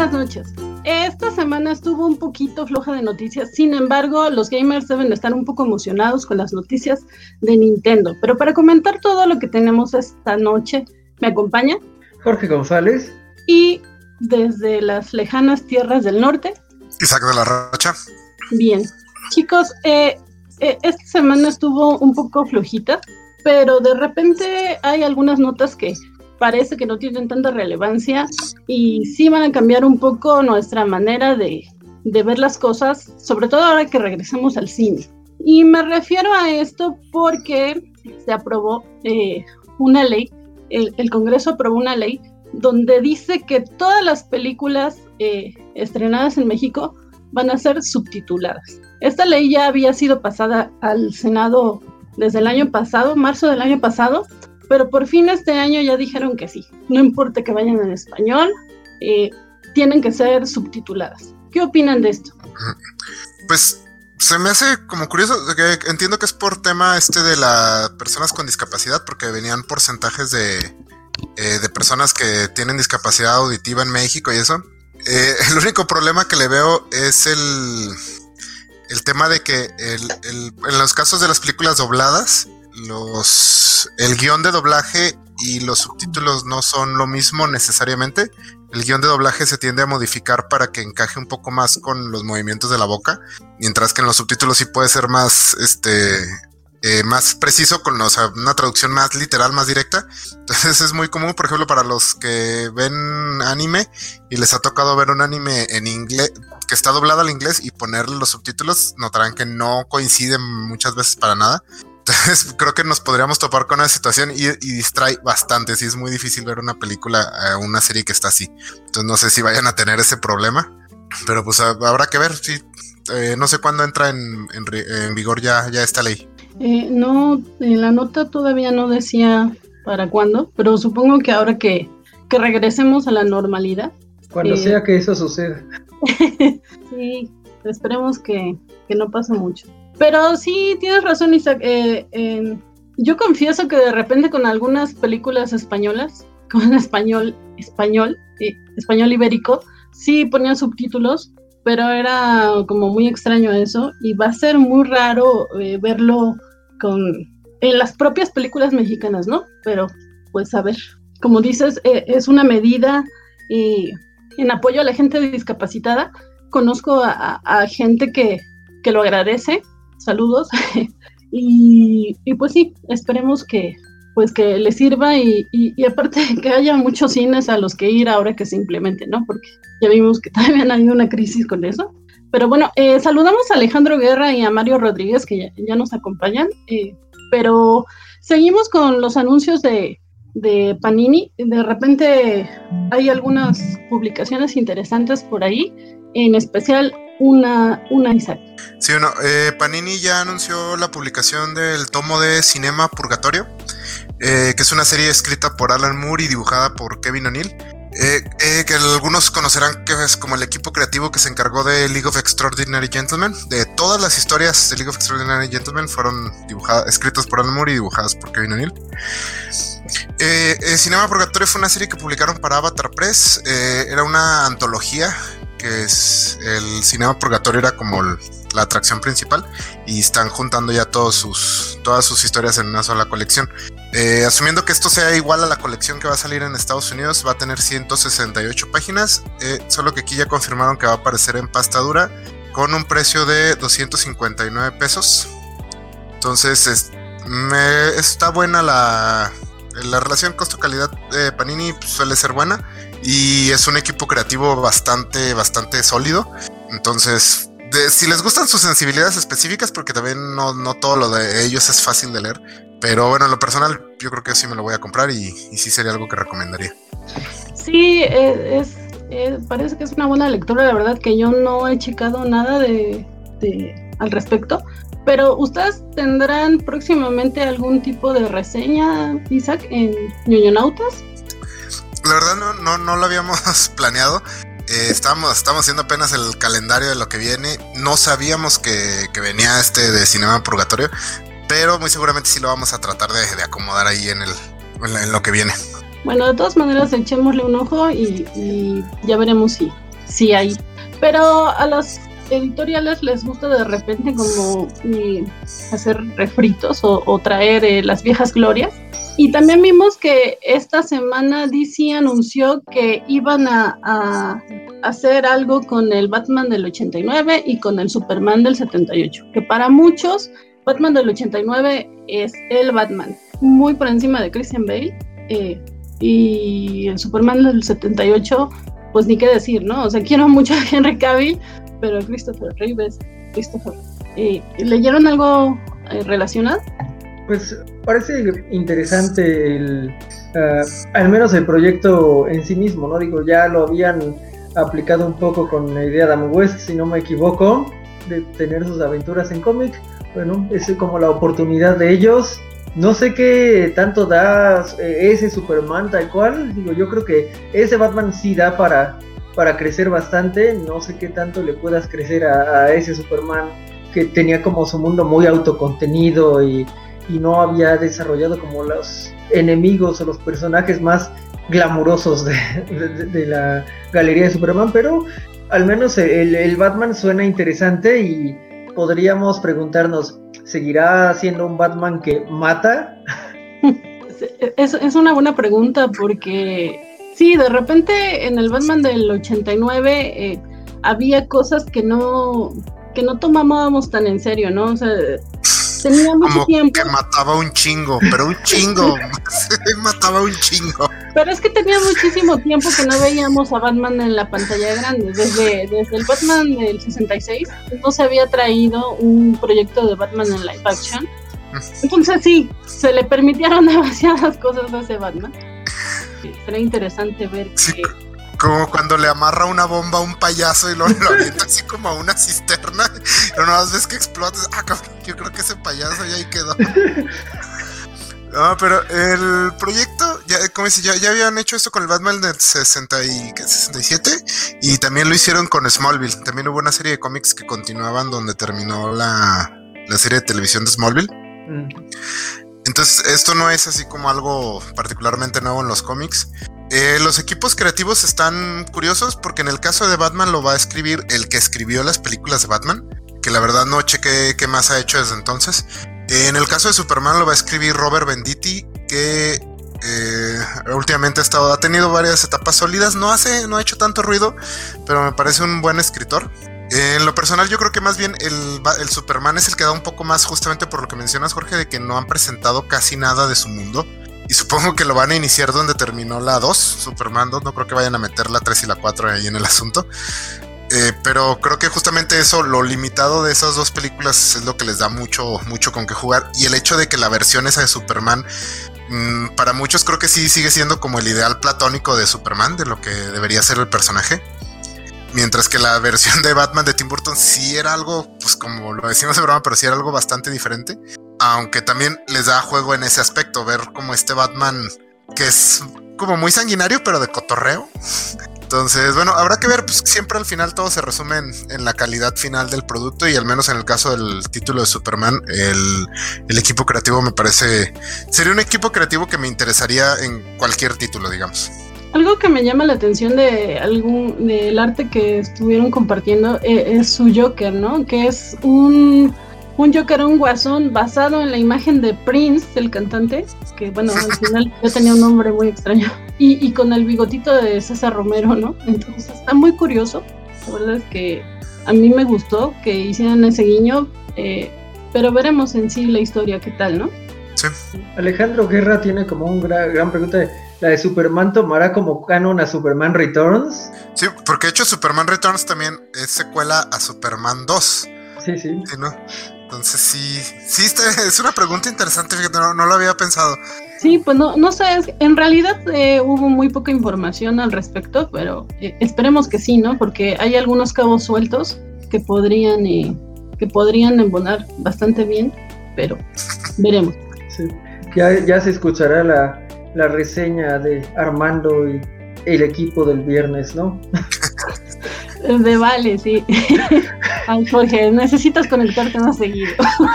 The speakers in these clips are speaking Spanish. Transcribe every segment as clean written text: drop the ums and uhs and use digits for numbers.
Buenas noches. Esta semana estuvo un poquito floja de noticias, sin embargo, los gamers deben estar un poco emocionados con las noticias de Nintendo. Pero para comentar todo lo que tenemos esta noche, me acompaña Jorge González y desde las lejanas tierras del norte, Isaac de la Rocha. Bien, chicos, esta semana estuvo un poco flojita, pero de repente hay algunas notas que parece que no tienen tanta relevancia y sí van a cambiar un poco nuestra manera de ver las cosas, sobre todo ahora que regresemos al cine. Y me refiero a esto porque se aprobó una ley, el Congreso aprobó una ley donde dice que todas las películas estrenadas en México van a ser subtituladas. Esta ley ya había sido pasada al Senado desde el año pasado, marzo del año pasado, pero por fin este año ya dijeron que sí. No importa que vayan en español, tienen que ser subtituladas. ¿Qué opinan de esto? Pues se me hace como curioso, que entiendo que es por tema de las personas con discapacidad, porque venían porcentajes de personas que tienen discapacidad auditiva en México y eso. El único problema que le veo es el tema de que en los casos de las películas dobladas, el guión de doblaje y los subtítulos no son lo mismo necesariamente. El guión de doblaje se tiende a modificar para que encaje un poco más con los movimientos de la boca, mientras que en los subtítulos sí puede ser más más preciso, con una traducción más literal, más directa. Entonces es muy común, por ejemplo, para los que ven anime y les ha tocado ver un anime en inglés que está doblado al inglés y ponerle los subtítulos, notarán que no coinciden muchas veces para nada. Entonces creo que nos podríamos topar con una situación y distrae bastante. Sí, es muy difícil ver una película, una serie que está así. Entonces no sé si vayan a tener ese problema, pero pues habrá que ver. Sí, no sé cuándo entra en vigor ya esta ley. No, la nota todavía no decía para cuándo, pero supongo que ahora que regresemos a la normalidad. Cuando sea que eso suceda. Sí, esperemos que no pase mucho. Pero sí, tienes razón, Isaac. Yo confieso que de repente con algunas películas españolas, con español ibérico, sí ponían subtítulos, pero era como muy extraño eso, y va a ser muy raro verlo en las propias películas mexicanas, ¿no? Pero, pues a ver, como dices, es una medida en apoyo a la gente discapacitada. Conozco a gente que lo agradece. Saludos. y pues sí, esperemos que le sirva y aparte que haya muchos cines a los que ir ahora que se implemente, ¿no? Porque ya vimos que también hay una crisis con eso. Pero bueno, saludamos a Alejandro Guerra y a Mario Rodríguez que ya nos acompañan, pero seguimos con los anuncios de Panini. De repente hay algunas publicaciones interesantes por ahí, en especial una Isaac. Sí, Panini ya anunció la publicación del tomo de Cinema Purgatorio, que es una serie escrita por Alan Moore y dibujada por Kevin O'Neill, que algunos conocerán que es como el equipo creativo que se encargó de League of Extraordinary Gentlemen. De todas las historias de League of Extraordinary Gentlemen fueron escritas por Alan Moore y dibujadas por Kevin O'Neill. Cinema Purgatorio fue una serie que publicaron para Avatar Press. Era una antología, que es el Cinema Purgatorio, era como la atracción principal, y están juntando ya todas sus historias en una sola colección. Asumiendo que esto sea igual a la colección que va a salir en Estados Unidos, va a tener 168 páginas, solo que aquí ya confirmaron que va a aparecer en pasta dura con un precio de 259 pesos. Entonces está buena la relación costo-calidad de Panini, suele ser buena, y es un equipo creativo bastante sólido. Entonces, si les gustan sus sensibilidades específicas, porque también no todo lo de ellos es fácil de leer, pero bueno, en lo personal yo creo que sí me lo voy a comprar y sí sería algo que recomendaría. Sí, parece que es una buena lectura. La verdad que yo no he checado nada al respecto, pero ¿ustedes tendrán próximamente algún tipo de reseña, Isaac, en ñoñonautas? La verdad no lo habíamos planeado. Estamos haciendo apenas el calendario de lo que viene. No sabíamos que venía de Cinema Purgatorio, pero muy seguramente sí lo vamos a tratar de acomodar ahí en lo que viene. Bueno, de todas maneras echémosle un ojo y ya veremos sí hay. Pero a las editoriales les gusta de repente como hacer refritos o traer las viejas glorias. Y también vimos que esta semana DC anunció que iban a hacer algo con el Batman del 89 y con el Superman del 78, que para muchos Batman del 89 es el Batman, muy por encima de Christian Bale, y el Superman del 78, pues ni qué decir, ¿no? O sea, quiero mucho a Henry Cavill, pero Christopher Reeve es Christopher. ¿Leyeron algo relacionado? Pues parece interesante al menos el proyecto en sí mismo, ¿no? Digo, ya lo habían aplicado un poco con la idea de Adam West, si no me equivoco, de tener sus aventuras en cómic. Bueno, es como la oportunidad de ellos. No sé qué tanto da ese Superman tal cual. Digo, yo creo que ese Batman sí da para crecer bastante. No sé qué tanto le puedas crecer a ese Superman que tenía como su mundo muy autocontenido y no había desarrollado como los enemigos o los personajes más glamurosos de la galería de Superman, pero al menos el Batman suena interesante y podríamos preguntarnos, ¿seguirá siendo un Batman que mata? Es una buena pregunta porque sí, de repente en el Batman del 89 había cosas que no tomábamos tan en serio, ¿no? O sea, tenía mucho como tiempo. Que mataba un chingo, pero un chingo. Mataba un chingo. Pero es que tenía muchísimo tiempo que no veíamos a Batman en la pantalla grande. Desde el Batman del 66 no se había traído un proyecto de Batman en live action. Entonces sí, se le permitieron demasiadas cosas a ese Batman. Será interesante ver sí, como cuando le amarra una bomba a un payaso y lo avienta así como a una cisterna, pero no ves que explota. Cabrón, yo creo que ese payaso ya ahí quedó. No, pero el proyecto, ya habían hecho esto con el Batman del 67 y también lo hicieron con Smallville. También hubo una serie de cómics que continuaban donde terminó la serie de televisión de Smallville. Entonces esto no es así como algo particularmente nuevo en los cómics. Los equipos creativos están curiosos porque en el caso de Batman lo va a escribir el que escribió las películas de Batman, que la verdad no chequé qué más ha hecho desde entonces. En el caso de Superman lo va a escribir Robert Venditti, que últimamente ha tenido varias etapas sólidas, no ha hecho tanto ruido, pero me parece un buen escritor. En lo personal yo creo que más bien el Superman es el que da un poco más, justamente por lo que mencionas, Jorge, de que no han presentado casi nada de su mundo. Y supongo que lo van a iniciar donde terminó la 2, Superman 2, no creo que vayan a meter la 3 y la 4 ahí en el asunto. Pero creo que justamente eso, lo limitado de esas dos películas es lo que les da mucho con qué jugar. Y el hecho de que la versión esa de Superman, para muchos creo que sí sigue siendo como el ideal platónico de Superman, de lo que debería ser el personaje. Mientras que la versión de Batman de Tim Burton sí era algo, pues como lo decimos de broma, pero sí era algo bastante diferente. Aunque también les da juego en ese aspecto, ver como este Batman que es como muy sanguinario, pero de cotorreo. Entonces, bueno, habrá que ver, pues siempre al final todo se resume en la calidad final del producto y al menos en el caso del título de Superman, el equipo creativo me parece, sería un equipo creativo que me interesaría en cualquier título, digamos. Algo que me llama la atención del arte que estuvieron compartiendo es su Joker, ¿no? Que es un Joker, un guasón basado en la imagen de Prince, el cantante, que bueno, al final ya tenía un nombre muy extraño, y con el bigotito de César Romero, ¿no? Entonces está muy curioso. La verdad es que a mí me gustó que hicieran ese guiño, pero veremos en sí la historia qué tal, ¿no? Sí. Alejandro Guerra tiene como un gran pregunta ¿la de Superman tomará como canon a Superman Returns? Sí, porque de hecho Superman Returns también es secuela a Superman 2. Sí. ¿Sí, no? Entonces sí es una pregunta interesante, fíjate, no lo había pensado. Sí, pues no sé, en realidad hubo muy poca información al respecto, pero esperemos que sí, ¿no? Porque hay algunos cabos sueltos que podrían embonar bastante bien, pero veremos. Sí. Ya se escuchará la reseña de Armando y el equipo del viernes, ¿no? De vale, sí. Ay, Jorge, necesitas conectarte más seguido.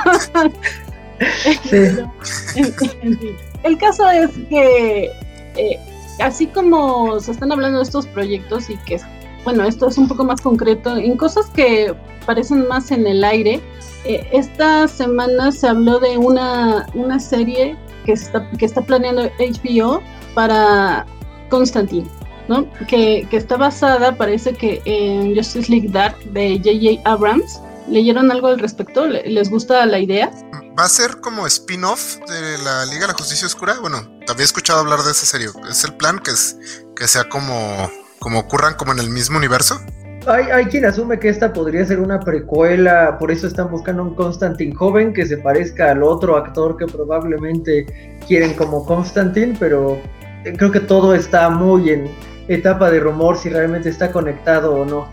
Sí. En fin. El caso es que así como se están hablando de estos proyectos y que bueno, esto es un poco más concreto, en cosas que parecen más en el aire. Esta semana se habló de una serie que está planeando HBO para Constantine, ¿no? Que está basada, parece que en Justice League Dark de J.J. Abrams. ¿Leyeron algo al respecto? ¿Les gusta la idea? ¿Va a ser como spin-off de la Liga de la Justicia Oscura? Bueno, te había escuchado hablar de esa serie. ¿Es el plan que sea como ocurran como en el mismo universo? Hay quien asume que esta podría ser una precuela, por eso están buscando un Constantine joven que se parezca al otro actor que probablemente quieren como Constantine, pero creo que todo está muy en etapa de rumor si realmente está conectado o no.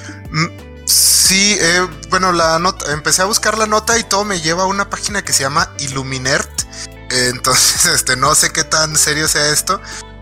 Sí, bueno, empecé a buscar la nota y todo me lleva a una página que se llama Illuminert. Entonces, no sé qué tan serio sea esto.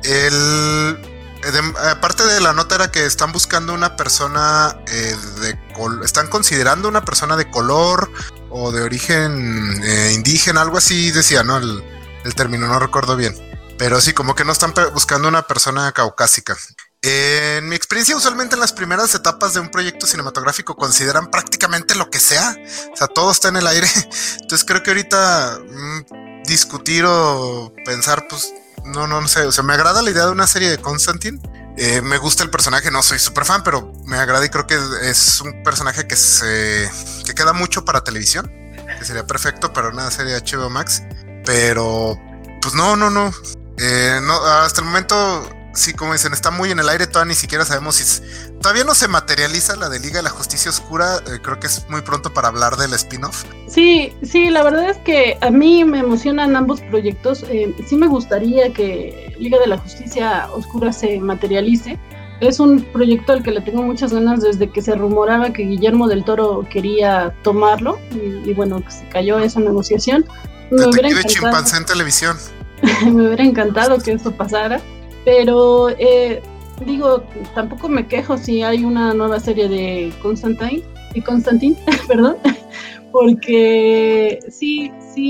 Aparte de la nota era que están buscando una persona están considerando una persona de color o de origen indígena, algo así decía, ¿no? El término, no recuerdo bien. Pero sí, como que no están buscando una persona caucásica. En mi experiencia, usualmente en las primeras etapas de un proyecto cinematográfico consideran prácticamente lo que sea. O sea, todo está en el aire. Entonces creo que ahorita discutir o pensar, pues, no sé. O sea, me agrada la idea de una serie de Constantine. Me gusta el personaje, no soy súper fan, pero me agrada y creo que es un personaje que queda mucho para televisión. Que sería perfecto para una serie de HBO Max. Pero, pues no. No, hasta el momento... Sí, como dicen, está muy en el aire, todavía ni siquiera sabemos si... Todavía no se materializa la de Liga de la Justicia Oscura, creo que es muy pronto para hablar del spin-off. Sí, la verdad es que a mí me emocionan ambos proyectos. Sí me gustaría que Liga de la Justicia Oscura se materialice. Es un proyecto al que le tengo muchas ganas desde que se rumoraba que Guillermo del Toro quería tomarlo, y bueno, que se cayó esa negociación. Detective Chimpancé en televisión. Me hubiera encantado que eso pasara. Pero, digo, tampoco me quejo si hay una nueva serie de Constantine, perdón, porque sí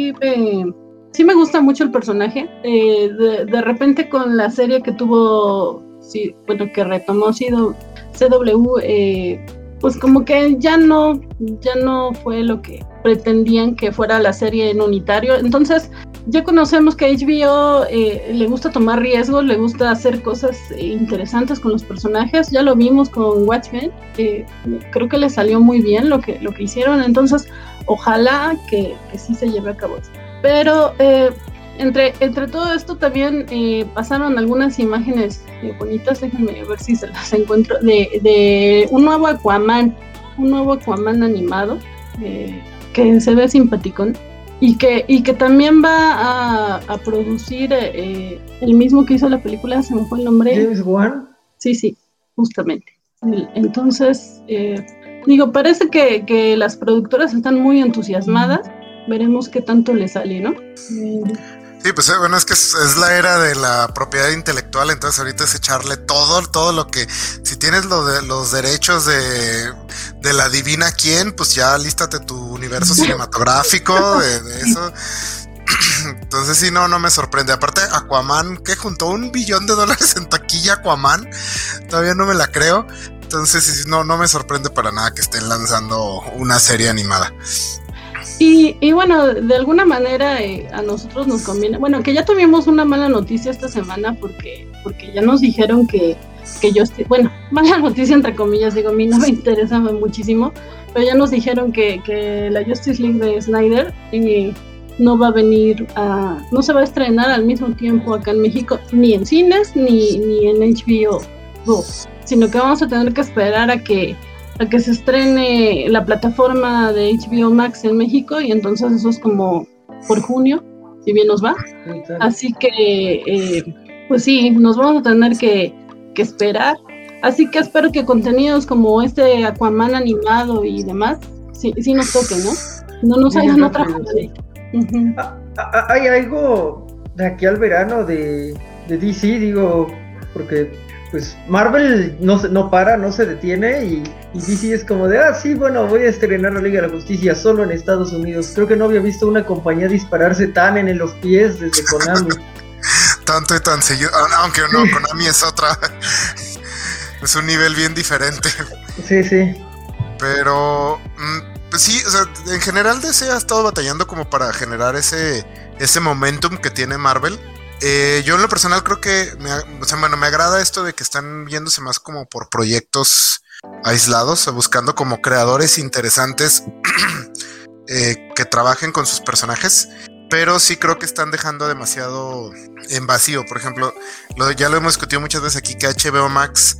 me gusta mucho el personaje. De repente con la serie que tuvo, sí, bueno, que retomó CW, pues como que ya no fue lo que pretendían que fuera la serie en unitario. Entonces ya conocemos que HBO le gusta tomar riesgos, le gusta hacer cosas interesantes con los personajes. Ya lo vimos con Watchmen, creo que le salió muy bien lo que hicieron. Entonces ojalá que sí se lleve a cabo eso. Pero entre todo esto también pasaron algunas imágenes bonitas. Déjenme ver si se las encuentro, de un nuevo Aquaman animado, que se ve simpaticón, y que también va a producir el mismo que hizo la película, se me fue el nombre. ¿James Wan? Sí, justamente. Entonces, digo, parece que las productoras están muy entusiasmadas. Veremos qué tanto le sale, ¿no? Sí, pues bueno, es que es la era de la propiedad intelectual, entonces ahorita es echarle todo lo que, si tienes los derechos de la divina quién, pues ya lístate tu universo cinematográfico de eso. Entonces sí, no me sorprende. Aparte, Aquaman, que juntó $1 billón en taquilla. Aquaman, todavía no me la creo. Entonces sí, no me sorprende para nada que estén lanzando una serie animada. Y bueno, de alguna manera a nosotros nos conviene, bueno, que ya tuvimos una mala noticia esta semana porque ya nos dijeron que bueno, mala noticia entre comillas, digo, a mí no me interesa muchísimo, pero ya nos dijeron que la Justice League de Snyder no va a venir no se va a estrenar al mismo tiempo acá en México, ni en cines ni en HBO Go, sino que vamos a tener que esperar a que se estrene la plataforma de HBO Max en México, y entonces eso es como por junio, si bien nos va. Sí, claro. Así que, pues sí, nos vamos a tener que esperar. Así que espero que contenidos como este Aquaman animado y demás, sí nos toquen, ¿no? No nos hagan otra joder. Hay algo de aquí al verano de DC, digo, porque... pues Marvel no se detiene, y DC es como de, sí, bueno, voy a estrenar la Liga de la Justicia solo en Estados Unidos. Creo que no había visto una compañía dispararse tan en los pies desde Konami. Tanto y tan seguido, aunque no, Konami es otra. es un nivel bien diferente. Sí. Pero, pues sí, o sea, en general DC ha estado batallando como para generar ese momentum que tiene Marvel. Yo en lo personal creo que, me agrada esto de que están yéndose más como por proyectos aislados, buscando como creadores interesantes que trabajen con sus personajes. Pero sí creo que están dejando demasiado en vacío. Por ejemplo, ya lo hemos discutido muchas veces aquí, que HBO Max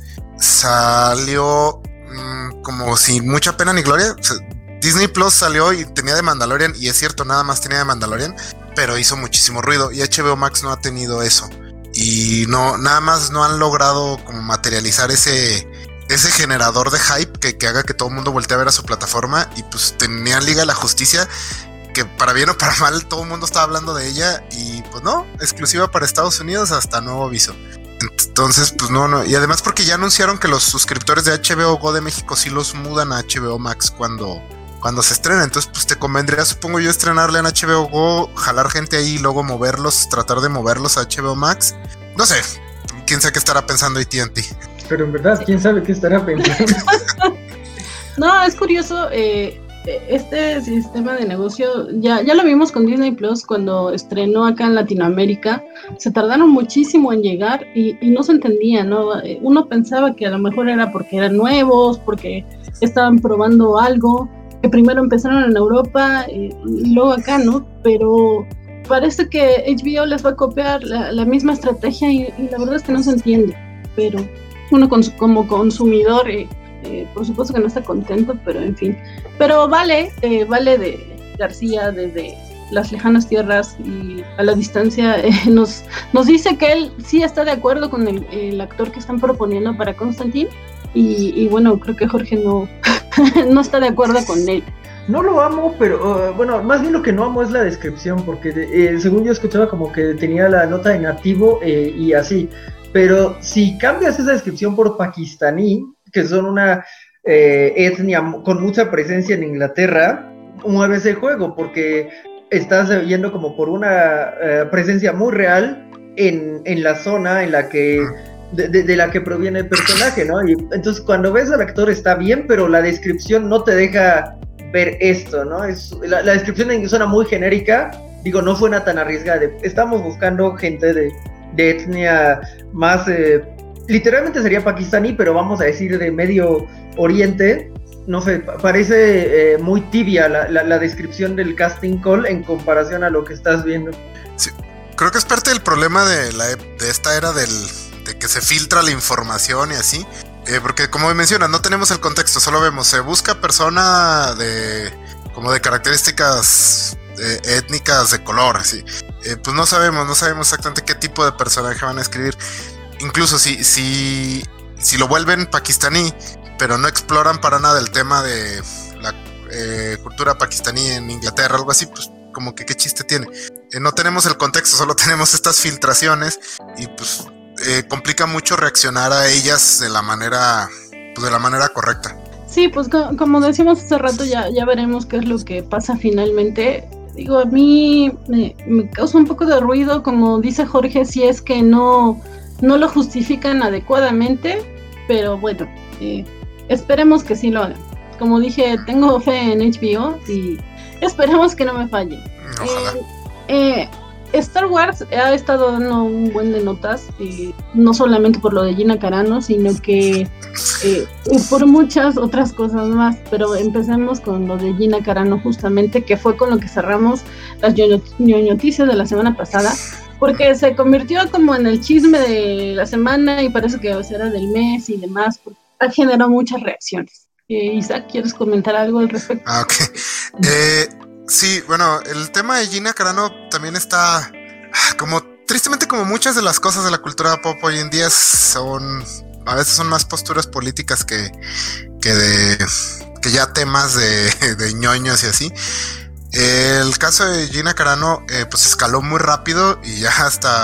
salió como sin mucha pena ni gloria. O sea, Disney Plus salió y tenía de Mandalorian, y es cierto, nada más tenía de Mandalorian, pero hizo muchísimo ruido, y HBO Max no ha tenido eso. Y nada más no han logrado como materializar ese generador de hype que haga que todo el mundo voltee a ver a su plataforma. Y pues tenían Liga de la Justicia, que para bien o para mal todo el mundo estaba hablando de ella, y pues no, exclusiva para Estados Unidos hasta nuevo aviso. Entonces pues no, y además porque ya anunciaron que los suscriptores de HBO Go de México sí los mudan a HBO Max cuando se estrena. Entonces pues te convendría, supongo yo, estrenarle en HBO Go, jalar gente ahí y luego tratar de moverlos a HBO Max. No sé, quién sabe qué estará pensando AT&T. Pero en verdad, quién sabe qué estará pensando. No, es curioso, este sistema de negocio ya lo vimos con Disney Plus cuando estrenó acá en Latinoamérica. Se tardaron muchísimo en llegar y no se entendía, ¿no? Uno pensaba que a lo mejor era porque eran nuevos, porque estaban probando algo, que primero empezaron en Europa y luego acá, ¿no? Pero parece que HBO les va a copiar la misma estrategia y la verdad es que no se entiende. Pero uno como consumidor, por supuesto que no está contento, pero en fin. Pero Vale de García, desde las lejanas tierras y a la distancia, nos dice que él sí está de acuerdo con el actor que están proponiendo para Constantine. Y bueno, creo que Jorge no está de acuerdo con él. No lo amo, pero bueno, más bien lo que no amo es la descripción, porque según yo escuchaba como que tenía la nota de nativo y así. Pero si cambias esa descripción por pakistaní, que son una etnia con mucha presencia en Inglaterra, mueves el juego, porque estás yendo como por una presencia muy real en la zona en la que de la que proviene el personaje, ¿no? Y entonces cuando ves al actor está bien, pero la descripción no te deja ver esto, ¿no? La descripción suena muy genérica, digo, no suena tan arriesgada. Estamos buscando gente de etnia más, literalmente sería pakistaní, pero vamos a decir de Medio Oriente. No sé, parece muy tibia la descripción del casting call en comparación a lo que estás viendo. Sí, creo que es parte del problema de esta era de que se filtra la información y así, porque como mencionas, no tenemos el contexto, solo vemos, se busca persona de características étnicas de color, así. Pues no sabemos exactamente qué tipo de personaje van a escribir. Incluso si lo vuelven pakistaní, pero no exploran para nada el tema de la cultura pakistaní en Inglaterra, algo así, pues como que qué chiste tiene. No tenemos el contexto, solo tenemos estas filtraciones y pues complica mucho reaccionar a ellas de la manera correcta. Sí, pues como decíamos hace rato, ya veremos qué es lo que pasa finalmente. Digo, a mí me causa un poco de ruido, como dice Jorge, si es que no lo justifican adecuadamente, pero bueno, esperemos que sí lo hagan. Como dije, tengo fe en HBO y esperemos que no me falle. Ojalá. Star Wars ha estado dando un buen de notas, no solamente por lo de Gina Carano, sino que por muchas otras cosas más. Pero empecemos con lo de Gina Carano, justamente, que fue con lo que cerramos las noticias de la semana pasada, porque se convirtió como en el chisme de la semana y parece que será del mes y demás. Ha generado muchas reacciones. Isaac, ¿quieres comentar algo al respecto? Ok. Sí, bueno, el tema de Gina Carano también está como, tristemente, como muchas de las cosas de la cultura pop hoy en día a veces son más posturas políticas que ya temas de ñoños y así. El caso de Gina Carano pues escaló muy rápido y ya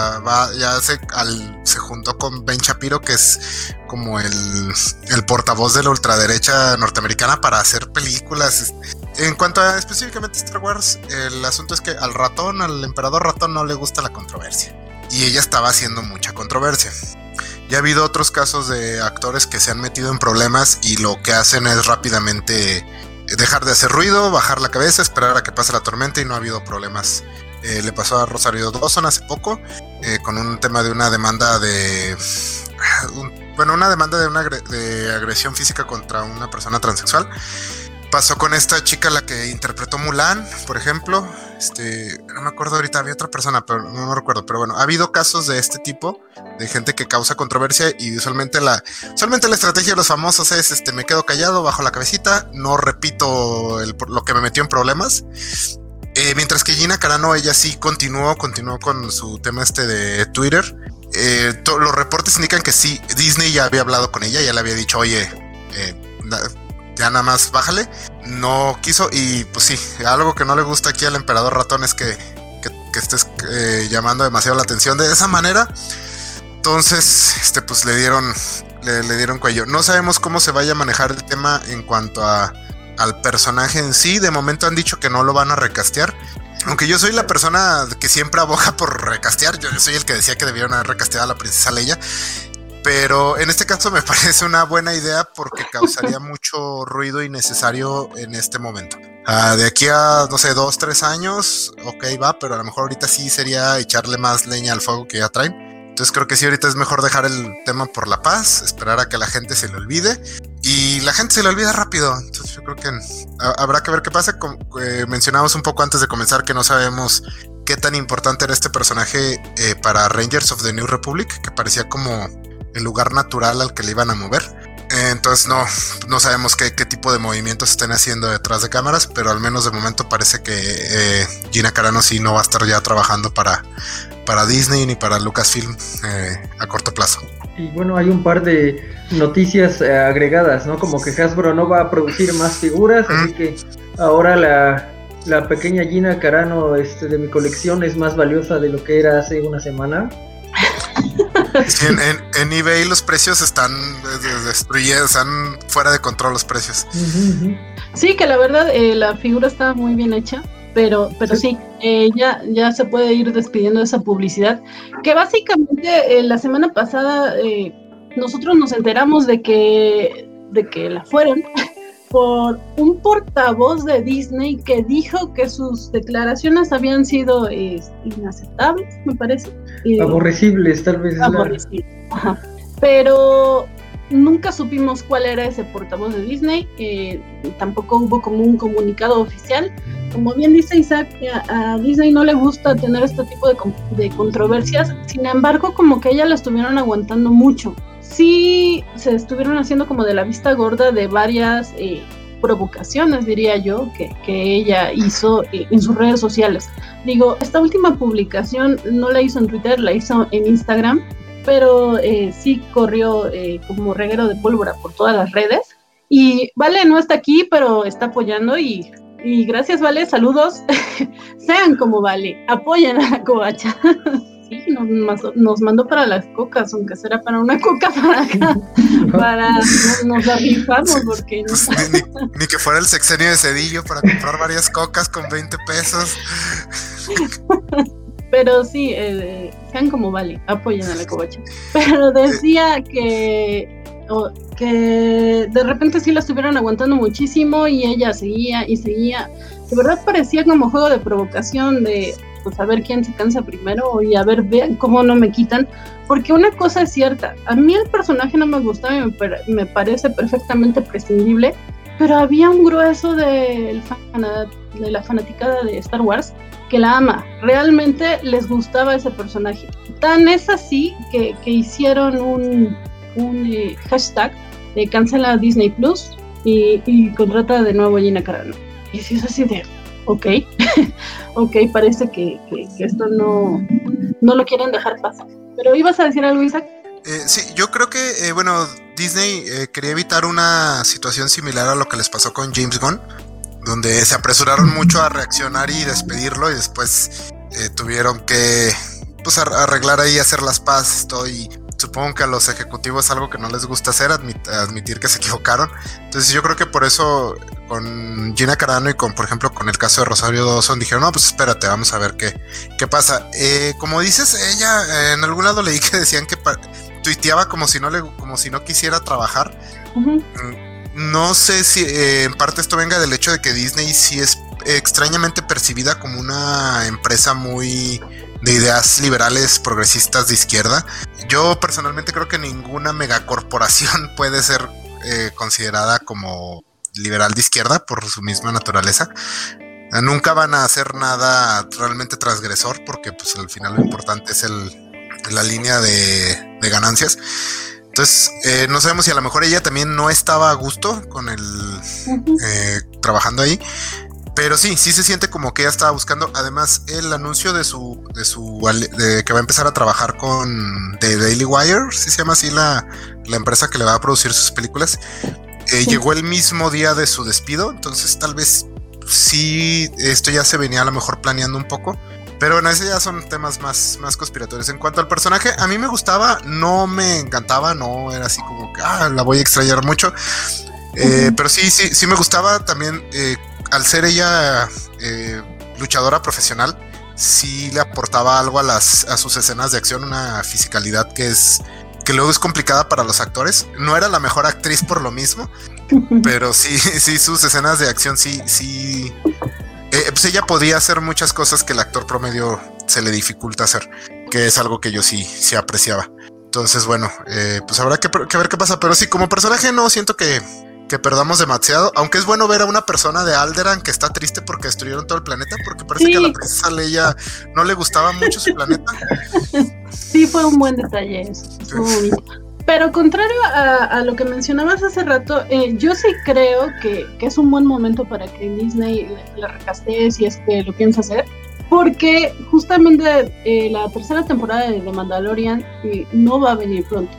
se juntó con Ben Shapiro, que es como el portavoz de la ultraderecha norteamericana, para hacer películas. En cuanto a específicamente Star Wars, el asunto es que al emperador ratón no le gusta la controversia, y ella estaba haciendo mucha controversia. Ya ha habido otros casos de actores que se han metido en problemas y lo que hacen es rápidamente dejar de hacer ruido, bajar la cabeza, esperar a que pase la tormenta, y no ha habido problemas. Le pasó a Rosario Dawson hace poco con un tema de una demanda de de agresión física contra una persona transexual. Pasó con esta chica, la que interpretó Mulan, por ejemplo. No me acuerdo ahorita, había otra persona, pero no recuerdo. Pero bueno, ha habido casos de este tipo, de gente que causa controversia, y usualmente la estrategia de los famosos es, me quedo callado, bajo la cabecita, no repito lo que me metió en problemas. Mientras que Gina Carano, ella sí continuó con su tema de Twitter. Los reportes indican que sí, Disney ya había hablado con ella, ya le había dicho, oye, ya nada más bájale. No quiso, y pues sí, algo que no le gusta aquí al emperador ratón es que estés llamando demasiado la atención de esa manera. Entonces, pues le dieron cuello. No sabemos cómo se vaya a manejar el tema en cuanto al personaje en sí. De momento han dicho que no lo van a recastear, aunque yo soy la persona que siempre aboga por recastear. Yo soy el que decía que debieron haber recasteado a la princesa Leia, pero en este caso me parece una buena idea porque causaría mucho ruido innecesario en este momento. De aquí a, no sé, 2-3 años, ok, va, pero a lo mejor ahorita sí sería echarle más leña al fuego que ya traen. Entonces creo que sí, ahorita es mejor dejar el tema por la paz, esperar a que la gente se le olvide, y la gente se le olvida rápido. Entonces yo creo que habrá que ver qué pasa. Mencionamos un poco antes de comenzar que no sabemos qué tan importante era este personaje para Rangers of the New Republic, que parecía como el lugar natural al que le iban a mover. Entonces no sabemos qué tipo de movimientos estén haciendo detrás de cámaras, pero al menos de momento parece que Gina Carano sí no va a estar ya trabajando para Disney ni para Lucasfilm a corto plazo. Y bueno, hay un par de noticias agregadas, ¿no? Como que Hasbro no va a producir más figuras, así que ahora la pequeña Gina Carano de mi colección es más valiosa de lo que era hace una semana. Sí, en eBay los precios están destruidos, están fuera de control los precios. Sí, que la verdad la figura está muy bien hecha, pero sí, ya se puede ir despidiendo de esa publicidad, que básicamente la semana pasada nosotros nos enteramos de que la fueron por un portavoz de Disney que dijo que sus declaraciones habían sido inaceptables, me parece. Aborrecibles, tal vez. Aborrecibles, ajá. Pero nunca supimos cuál era ese portavoz de Disney, tampoco hubo como un comunicado oficial. Como bien dice Isaac, a Disney no le gusta tener este tipo de controversias, sin embargo como que ella la estuvieron aguantando mucho. Sí, se estuvieron haciendo como de la vista gorda de varias provocaciones, diría yo, que ella hizo en sus redes sociales. Digo, esta última publicación no la hizo en Twitter, la hizo en Instagram, pero sí corrió como reguero de pólvora por todas las redes. Y Vale no está aquí, pero está apoyando y gracias, Vale, saludos. Sean como Vale, apoyen a la covacha. Sí, nos mandó para las cocas, aunque será para una coca para acá. Nos la rifamos porque pues ni que fuera el sexenio de Cedillo para comprar varias cocas con 20 pesos. Pero sí, sean como Vale, apoyen a la covacha. Pero decía que de repente sí la estuvieron aguantando muchísimo y ella seguía y seguía. De verdad parecía como juego de provocación de pues a ver quién se cansa primero y a ver, vean cómo no me quitan, porque una cosa es cierta, a mí el personaje no me gusta, me parece perfectamente prescindible, pero había un grueso de la fanaticada de Star Wars que la ama, realmente les gustaba ese personaje, tan es así que hicieron un hashtag de cancela Disney Plus y contrata de nuevo a Gina Carano, y si es así de ok, parece que esto no lo quieren dejar pasar. Pero ¿ibas a decir algo, Isaac? Sí, yo creo que, Disney quería evitar una situación similar a lo que les pasó con James Gunn, donde se apresuraron mucho a reaccionar y despedirlo, y después tuvieron que pues arreglar ahí, hacer las paces, todo, y supongo que a los ejecutivos es algo que no les gusta hacer, admitir que se equivocaron. Entonces yo creo que por eso con Gina Carano y por ejemplo con el caso de Rosario Dawson dijeron, no, pues espérate, vamos a ver qué pasa. Como dices, ella en algún lado leí que decían que tuiteaba como si no quisiera trabajar. Ujú. No sé si en parte esto venga del hecho de que Disney sí es extrañamente percibida como una empresa muy de ideas liberales, progresistas de izquierda. Yo personalmente creo que ninguna megacorporación puede ser considerada como liberal de izquierda por su misma naturaleza. Nunca van a hacer nada realmente transgresor porque pues al final lo importante es la línea de ganancias. Entonces, no sabemos si a lo mejor ella también no estaba a gusto con trabajando ahí, pero sí se siente como que ella estaba buscando. Además, el anuncio de que va a empezar a trabajar con The Daily Wire, si se llama así la empresa que le va a producir sus películas, llegó el mismo día de su despido. Entonces tal vez sí esto ya se venía a lo mejor planeando un poco. Pero bueno, ese ya son temas más conspiratorios. En cuanto al personaje, a mí me gustaba, no me encantaba, no era así como que la voy a extrañar mucho. Pero sí me gustaba también, al ser ella luchadora profesional, sí le aportaba algo a sus escenas de acción, una fisicalidad que luego es complicada para los actores. No era la mejor actriz por lo mismo, pero sí sus escenas de acción sí. Pues ella podía hacer muchas cosas que el actor promedio se le dificulta hacer, que es algo que yo sí apreciaba. Entonces, bueno, pues habrá que ver qué pasa. Pero sí, como personaje no siento que perdamos demasiado. Aunque es bueno ver a una persona de Alderaan que está triste porque destruyeron todo el planeta, porque parece que a la princesa Leia no le gustaba mucho su planeta. Sí, fue un buen detalle eso. Estuvo bonito. Pero contrario a lo que mencionabas hace rato, yo sí creo que es un buen momento para que Disney la recastee si es que lo piensa hacer, porque justamente la tercera temporada de The Mandalorian no va a venir pronto.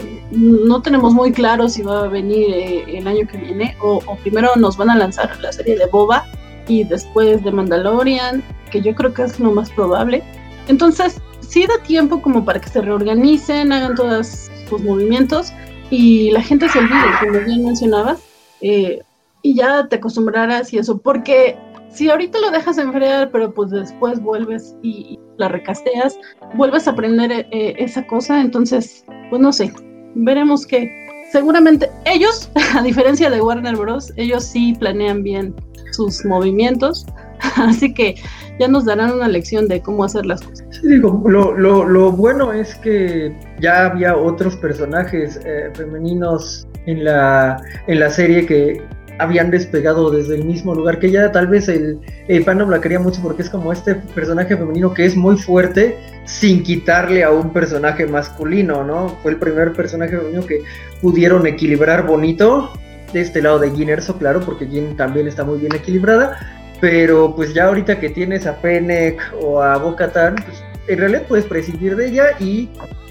No tenemos muy claro si va a venir el año que viene o primero nos van a lanzar la serie de Boba y después de Mandalorian, que yo creo que es lo más probable. Entonces sí da tiempo como para que se reorganicen, hagan todas sus movimientos y la gente se olvide, como bien mencionabas, y ya te acostumbrarás y eso, porque si ahorita lo dejas enfriar, pero pues después vuelves y la recasteas, vuelves a aprender esa cosa. Entonces, pues no sé, veremos que seguramente ellos, a diferencia de Warner Bros., ellos sí planean bien sus movimientos, así que ya nos darán una lección de cómo hacer las cosas. Sí, digo, lo bueno es que ya había otros personajes femeninos en la serie que habían despegado desde el mismo lugar, que ya tal vez el fandom la quería mucho porque es como este personaje femenino que es muy fuerte sin quitarle a un personaje masculino, ¿no? Fue el primer personaje femenino que pudieron equilibrar bonito, de este lado de Jyn Erso, claro, porque Jyn también está muy bien equilibrada, pero pues ya ahorita que tienes a Fennec o a Bo-Katan, pues en realidad puedes prescindir de ella y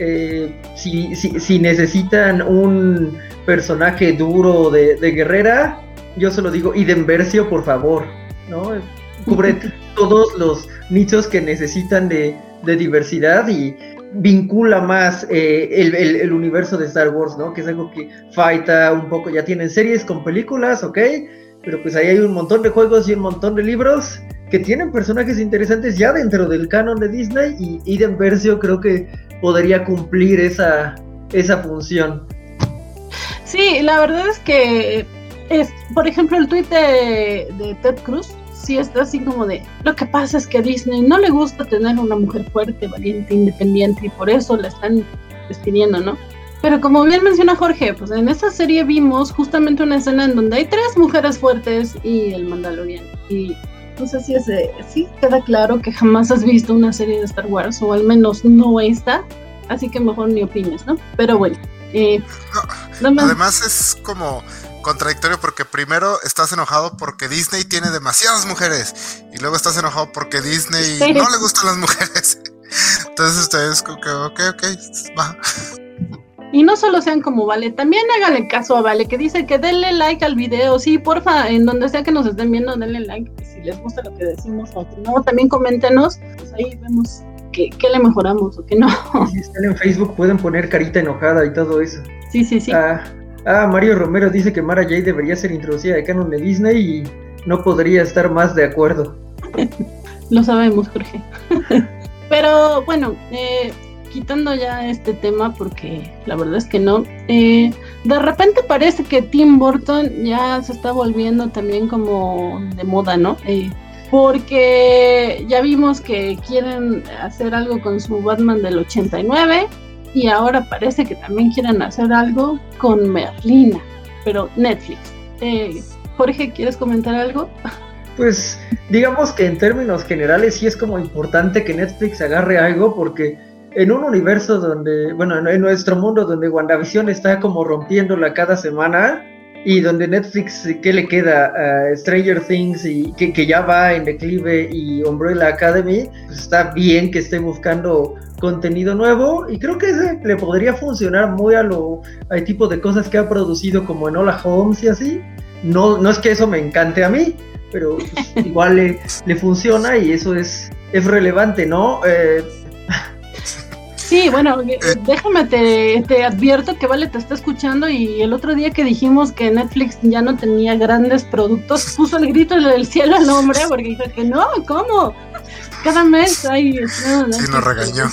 si necesitan un personaje duro de guerrera, yo solo digo Iden Versio, por favor, ¿no? Cubre todos los nichos que necesitan de diversidad y vincula más el universo de Star Wars, ¿no? Que es algo que falta un poco. Ya tienen series con películas, ¿ok? Pero pues ahí hay un montón de juegos y un montón de libros que tienen personajes interesantes ya dentro del canon de Disney, y Iden Versio creo que podría cumplir esa función. Sí, la verdad es que por ejemplo, el tuit de Ted Cruz sí está así como de, lo que pasa es que a Disney no le gusta tener una mujer fuerte, valiente, independiente, y por eso la están despidiendo, ¿no? Pero como bien menciona Jorge, pues en esta serie vimos justamente una escena en donde hay 3 mujeres fuertes y el Mandalorian, y no sé si sí queda claro que jamás has visto una serie de Star Wars, o al menos no esta, así que mejor ni opines, ¿no? Pero bueno, no, además es como contradictorio porque primero estás enojado porque Disney tiene demasiadas mujeres y luego estás enojado porque Disney no le gustan las mujeres. Entonces ustedes como que ok, va. Y no solo sean como Vale, también háganle caso a Vale, que dice que denle like al video, sí, porfa, en donde sea que nos estén viendo, denle like, si les gusta lo que decimos o que no, también coméntenos, pues ahí vemos qué le mejoramos o qué no. Si están en Facebook pueden poner carita enojada y todo eso. Sí. Mario Romero dice que Mara Jade debería ser introducida de canon de Disney y no podría estar más de acuerdo. Lo sabemos, Jorge. Pero bueno, quitando ya este tema, porque la verdad es que no, de repente parece que Tim Burton ya se está volviendo también como de moda, ¿no? Porque ya vimos que quieren hacer algo con su Batman del 89 y ahora parece que también quieren hacer algo con Merlina, pero Netflix. Jorge, ¿quieres comentar algo? Pues digamos que en términos generales sí es como importante que Netflix agarre algo, porque en un universo donde, bueno, en nuestro mundo donde WandaVision está como rompiéndola cada semana, y donde Netflix, ¿qué le queda? Stranger Things, y que ya va en declive, y Umbrella Academy, pues está bien que esté buscando contenido nuevo, y creo que ese le podría funcionar muy al tipo de cosas que ha producido como Enola Holmes y así. No es que eso me encante a mí, pero pues, igual le funciona y eso es relevante, ¿no? Sí, bueno, déjame te advierto que Vale te está escuchando, y el otro día que dijimos que Netflix ya no tenía grandes productos, puso el grito del cielo al hombre, porque dijo que no, ¿cómo? Cada mes hay estrenos. Sí, nos regañó.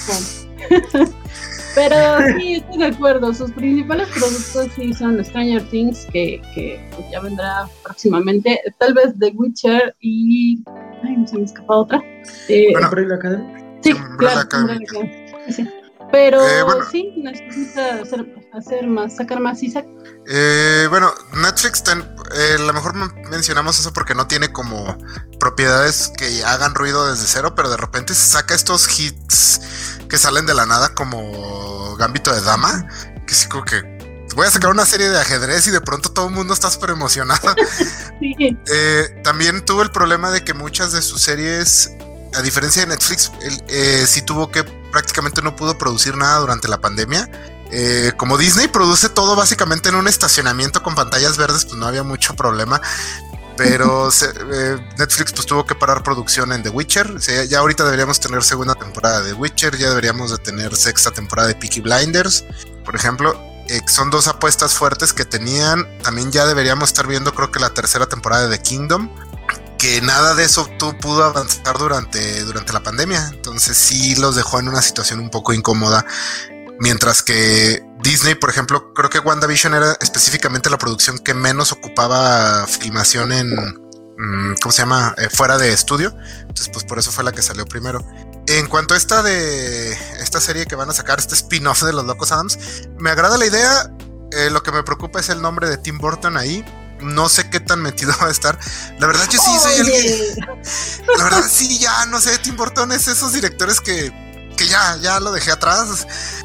Pero sí, estoy de acuerdo, sus principales productos sí son Stranger Things, que pues ya vendrá próximamente, tal vez The Witcher y... Ay, se me escapa otra. Umbrella Academy. Sí, Umbrella claro, Academy. sí. Pero bueno, sí, necesita hacer más, sacar más, Isaac. Bueno, Netflix, a lo mejor mencionamos eso porque no tiene como propiedades que hagan ruido desde cero, pero de repente se saca estos hits que salen de la nada, como Gambito de Dama, que sí, como que voy a sacar una serie de ajedrez y de pronto todo el mundo está súper emocionado. Sí. También tuvo el problema de que muchas de sus series, a diferencia de Netflix, sí tuvo que, prácticamente no pudo producir nada durante la pandemia. Como Disney produce todo básicamente en un estacionamiento con pantallas verdes, pues no había mucho problema. Pero Netflix pues tuvo que parar producción en The Witcher. O sea, ya ahorita deberíamos tener segunda temporada de The Witcher, ya deberíamos de tener sexta temporada de Peaky Blinders, por ejemplo. Son dos apuestas fuertes que tenían. También ya deberíamos estar viendo, creo que la tercera temporada de The Kingdom, que nada de eso pudo avanzar durante la pandemia. Entonces sí los dejó en una situación un poco incómoda. Mientras que Disney, por ejemplo, creo que WandaVision era específicamente la producción que menos ocupaba filmación en, ¿cómo se llama? Fuera de estudio. Entonces pues por eso fue la que salió primero. En cuanto a esta serie que van a sacar, este spin-off de Los Locos Adams, me agrada la idea. Lo que me preocupa es el nombre de Tim Burton ahí. No sé qué tan metido va a estar. La verdad, yo sí soy alguien. La verdad, sí, ya no sé. Tim Burton es esos directores que ya lo dejé atrás.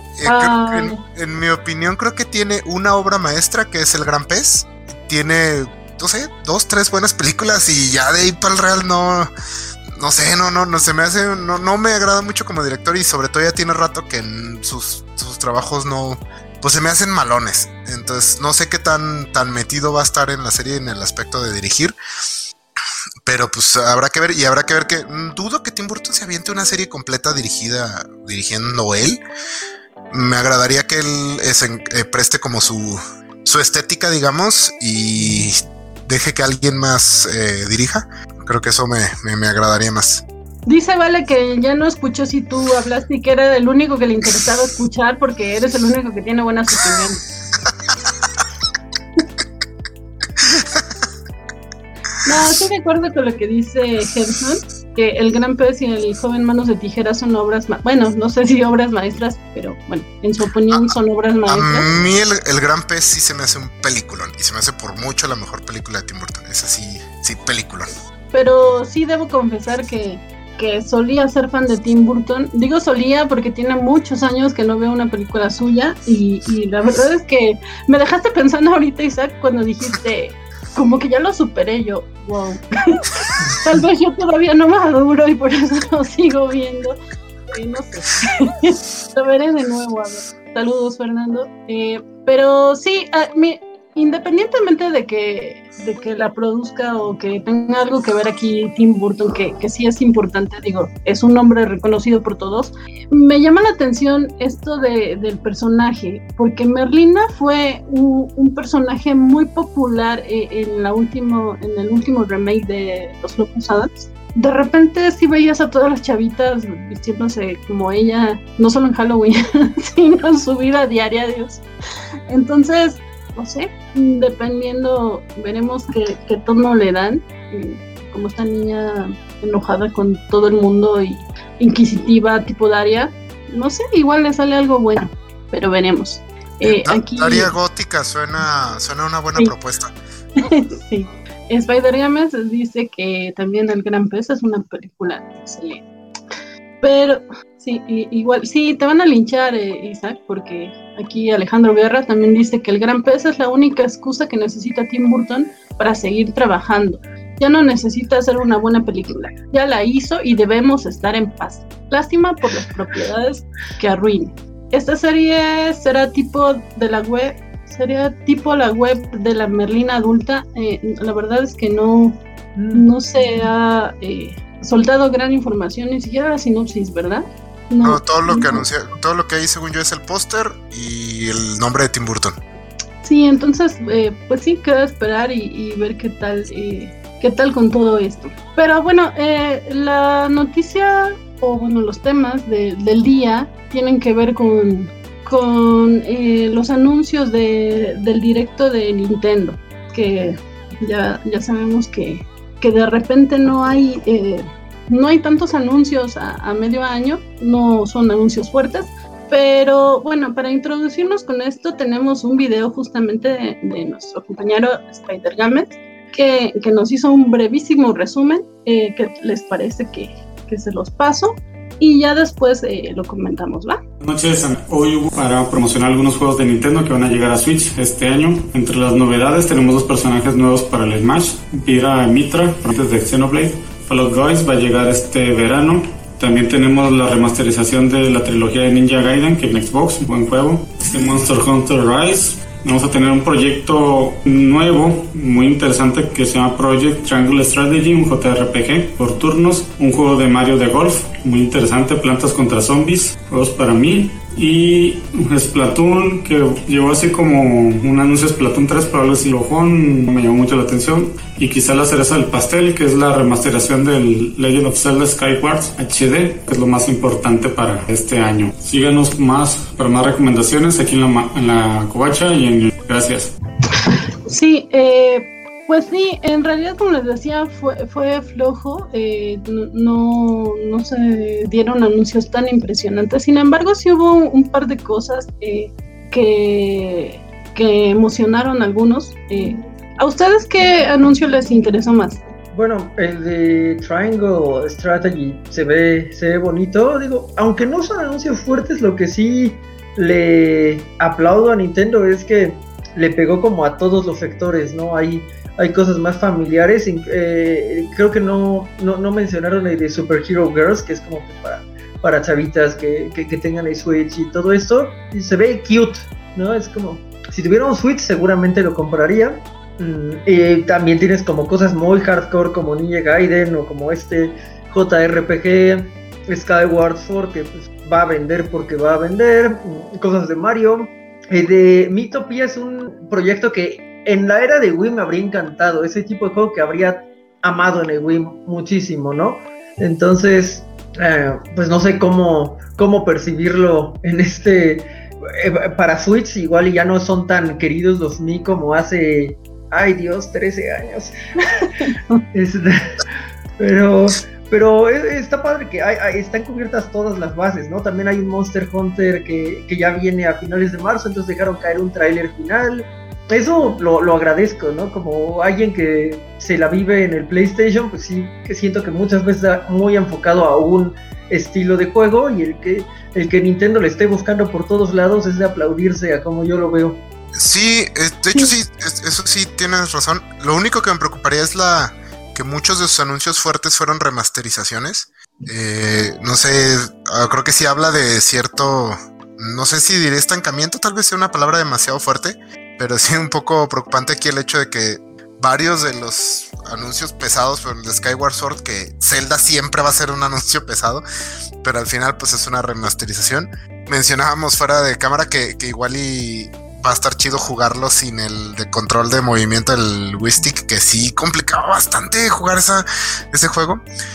En mi opinión, creo que tiene una obra maestra que es El Gran Pez. Tiene, no sé, 2, 3 buenas películas y ya de ahí para el real no sé, no se me hace, no me agrada mucho como director, y sobre todo ya tiene rato que en sus trabajos no, pues se me hacen malones. Entonces no sé qué tan metido va a estar en la serie en el aspecto de dirigir, pero pues habrá que ver, y habrá que ver que dudo que Tim Burton se aviente una serie completa dirigiendo él. Me agradaría que él preste como su estética, digamos, y deje que alguien más dirija. Creo que eso me agradaría más. Dice Vale que ya no escuchó si tú hablaste y que era el único que le interesaba escuchar porque eres el único que tiene buenas opiniones. No, estoy de acuerdo con lo que dice Gerson, que El Gran Pez y El Joven Manos de Tijera son obras, bueno, no sé si obras maestras, pero bueno, en su opinión son obras maestras. A mí el Gran Pez sí se me hace un peliculón, y se me hace por mucho la mejor película de Tim Burton. Es así, sí, peliculón. Pero sí debo confesar que solía ser fan de Tim Burton. Digo solía porque tiene muchos años que no veo una película suya, y la verdad es que me dejaste pensando ahorita, Isaac, cuando dijiste como que ya lo superé. Yo, wow. Tal vez yo todavía no maduro y por eso lo sigo viendo. No sé. Lo veré de nuevo, a ver. Saludos, Fernando. Pero sí, independientemente de que la produzca o que tenga algo que ver aquí Tim Burton, que sí es importante, digo, es un nombre reconocido por todos, me llama la atención esto del personaje, porque Merlina fue un personaje muy popular en el último remake de Los Locos Adams, de repente sí veías a todas las chavitas vistiéndose como ella, no solo en Halloween, sino en su vida diaria, Dios. Entonces, no sé, dependiendo, veremos qué tono le dan, como esta niña enojada con todo el mundo y inquisitiva tipo Daria, no sé, igual le sale algo bueno, pero veremos. Aquí Daria gótica suena una buena propuesta. Sí. Spider-Games dice que también El Gran Pez es una película excelente. Pero, sí, igual, sí, te van a linchar, Isaac, porque aquí Alejandro Guerra también dice que El Gran Pez es la única excusa que necesita Tim Burton para seguir trabajando. Ya no necesita hacer una buena película. Ya la hizo y debemos estar en paz. Lástima por las propiedades que arruine. Esta serie será tipo de la web. Sería tipo la web de la Merlina adulta. La verdad es que no se ha soltado gran información, ni siquiera la sinopsis, ¿verdad? No, todo lo que anuncia, todo lo que hay según yo es el póster y el nombre de Tim Burton. Sí, entonces pues sí, queda esperar y ver qué tal con todo esto. Pero bueno, la noticia o bueno, los temas del día tienen que ver con los anuncios del directo de Nintendo, que ya sabemos que de repente no hay tantos anuncios a medio año, no son anuncios fuertes, pero bueno, para introducirnos con esto tenemos un video justamente de nuestro compañero Spider-Games que nos hizo un brevísimo resumen, que les parece que se los paso. Y ya después lo comentamos, ¿va? Buenas noches, hoy hubo para promocionar algunos juegos de Nintendo que van a llegar a Switch este año. Entre las novedades tenemos 2 personajes nuevos para el Smash, Pyra y Mitra, antes de Xenoblade. Fall Out Boy va a llegar este verano. También tenemos la remasterización de la trilogía de Ninja Gaiden, que en Xbox, buen juego. Monster Hunter Rise. Vamos a tener un proyecto nuevo, muy interesante, que se llama Project Triangle Strategy, un JRPG por turnos, un juego de Mario de golf, muy interesante, Plantas contra Zombies, juegos para mí, y Splatoon, que llegó así como un anuncio de Splatoon 3, pero algo así lojón, me llamó mucho la atención, y quizá la cereza del pastel, que es la remasterización del Legend of Zelda Skyward HD, que es lo más importante para este año. Síganos para más recomendaciones aquí en la Covacha y en... Gracias. Sí, pues sí, en realidad como les decía fue flojo, no se dieron anuncios tan impresionantes, sin embargo sí hubo un par de cosas que emocionaron a algunos. ¿A ustedes qué anuncio les interesó más? Bueno, el de Triangle Strategy se ve bonito, digo, aunque no son anuncios fuertes, lo que sí le aplaudo a Nintendo es que le pegó como a todos los sectores, ¿no? Hay cosas más familiares, creo que no mencionaron el de Super Hero Girls, que es como para chavitas que tengan el Switch y todo esto, y se ve cute, ¿no? Es como, si tuviera un Switch seguramente lo compraría. También tienes como cosas muy hardcore como Ninja Gaiden o como este JRPG Skyward Sword, que pues va a vender porque va a vender, cosas de Mario. De Miitopia es un proyecto que en la era de Wii me habría encantado, ese tipo de juego que habría amado en el Wii muchísimo, ¿no? Entonces, pues no sé cómo percibirlo en para Switch, igual y ya no son tan queridos los Mii como hace, ay Dios, 13 años. Pero está padre que están cubiertas todas las bases, ¿no? También hay un Monster Hunter que ya viene a finales de marzo, entonces dejaron caer un tráiler final. Eso lo agradezco, ¿no? Como alguien que se la vive en el PlayStation, pues sí, que siento que muchas veces está muy enfocado a un estilo de juego, y el que Nintendo le esté buscando por todos lados es de aplaudirse a como yo lo veo. Sí, de hecho sí, eso sí tienes razón. Lo único que me preocuparía es que muchos de sus anuncios fuertes fueron remasterizaciones. No sé, creo que sí habla de cierto, no sé si diré estancamiento, tal vez sea una palabra demasiado fuerte, pero sí un poco preocupante aquí el hecho de que varios de los anuncios pesados, por el de Skyward Sword, que Zelda siempre va a ser un anuncio pesado, pero al final pues es una remasterización. Mencionábamos fuera de cámara que igual y va a estar chido jugarlo sin el de control de movimiento del Wii Stick, que sí complicaba bastante jugar ese juego.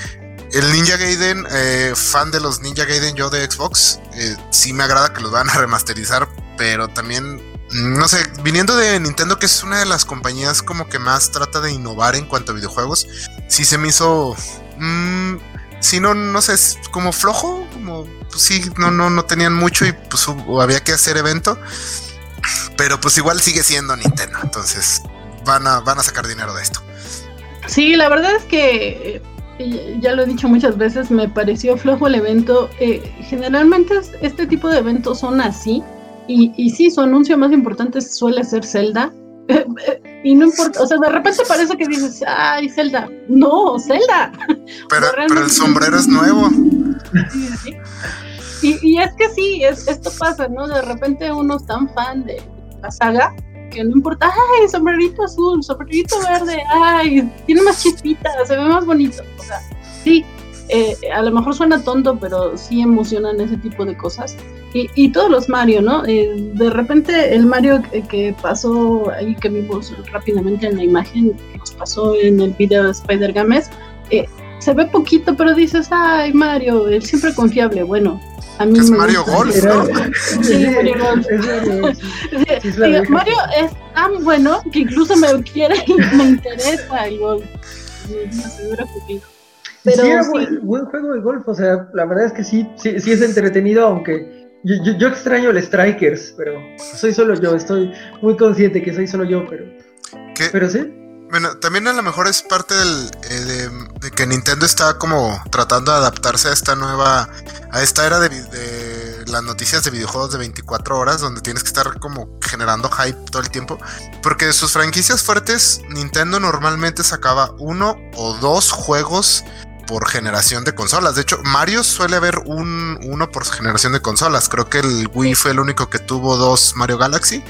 El Ninja Gaiden, fan de los Ninja Gaiden yo de Xbox, sí me agrada que los van a remasterizar, pero también, no sé, viniendo de Nintendo, que es una de las compañías como que más trata de innovar en cuanto a videojuegos, sí se me hizo, sí, no sé, es como flojo, como, pues sí, no tenían mucho y pues había que hacer evento, pero pues igual sigue siendo Nintendo, entonces van a sacar dinero de esto. Sí, la verdad es que ya lo he dicho muchas veces, me pareció flojo el evento. Generalmente este tipo de eventos son así, y sí, su anuncio más importante suele ser Zelda, y no importa, o sea, de repente parece que dices, ay, Zelda, no, Zelda. Pero el sombrero es nuevo. Sí. Y es que sí, esto pasa, ¿no? De repente uno es tan fan de la saga que no importa, ay, sombrerito azul, sombrerito verde, ay, tiene más chispitas, se ve más bonito. O sea, sí, a lo mejor suena tonto, pero sí emocionan ese tipo de cosas. Y todos los Mario, ¿no? De repente el Mario que pasó ahí, que vimos rápidamente en la imagen, que nos pasó en el video de Spider-Games, se ve poquito, pero dices, ay, Mario, el siempre confiable. Bueno, a mí es me Mario gusta. Golf, ¿no? Sí, Mario Golf. Mario es tan bueno que incluso me interesa el golf. Pero sí, era buen juego de golf, o sea, la verdad es que sí es entretenido, aunque yo extraño el Strikers, pero soy solo yo, estoy muy consciente que soy solo yo, pero sí. Bueno, también a lo mejor es parte de que Nintendo está como tratando de adaptarse a esta era de las noticias de videojuegos de 24 horas, donde tienes que estar como generando hype todo el tiempo, porque de sus franquicias fuertes, Nintendo normalmente sacaba 1 o 2 juegos por generación de consolas. De hecho, Mario suele haber uno por generación de consolas. Creo que el Wii fue el único que tuvo 2 Mario Galaxy.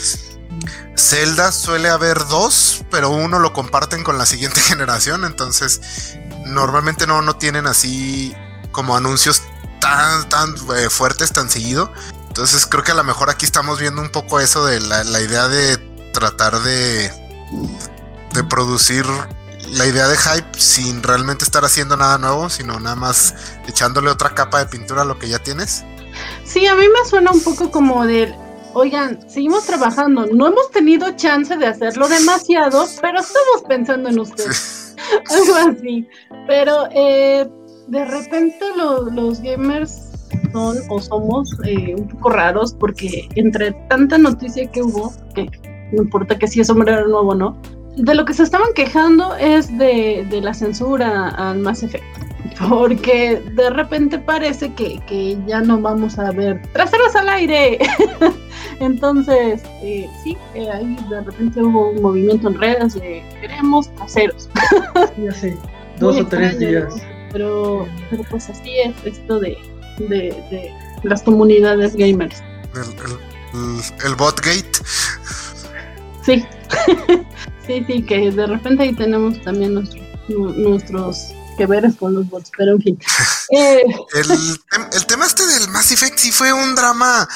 Zelda suele haber 2, pero uno lo comparten con la siguiente generación, entonces normalmente no tienen así como anuncios tan fuertes, tan seguido. Entonces creo que a lo mejor aquí estamos viendo un poco eso de la idea de tratar de producir la idea de hype sin realmente estar haciendo nada nuevo, sino nada más echándole otra capa de pintura a lo que ya tienes. Sí, a mí me suena un poco como de, oigan, seguimos trabajando, no hemos tenido chance de hacerlo demasiado, pero estamos pensando en ustedes. Algo así. Pero de repente los gamers son o somos un poco raros, porque entre tanta noticia que hubo, que no importa que si es sombrero nuevo o no, de lo que se estaban quejando es de la censura al Mass Effect. Porque de repente parece que ya no vamos a ver traseros al aire. Entonces, sí, ahí de repente hubo un movimiento en redes de queremos traseros. Ya sé, 2 o 3 días. Pero pues así es esto de las comunidades gamers. El Botgate. Sí. sí, que de repente ahí tenemos también nuestros que veres con los bots, pero en fin. El tema del Mass Effect sí fue un drama.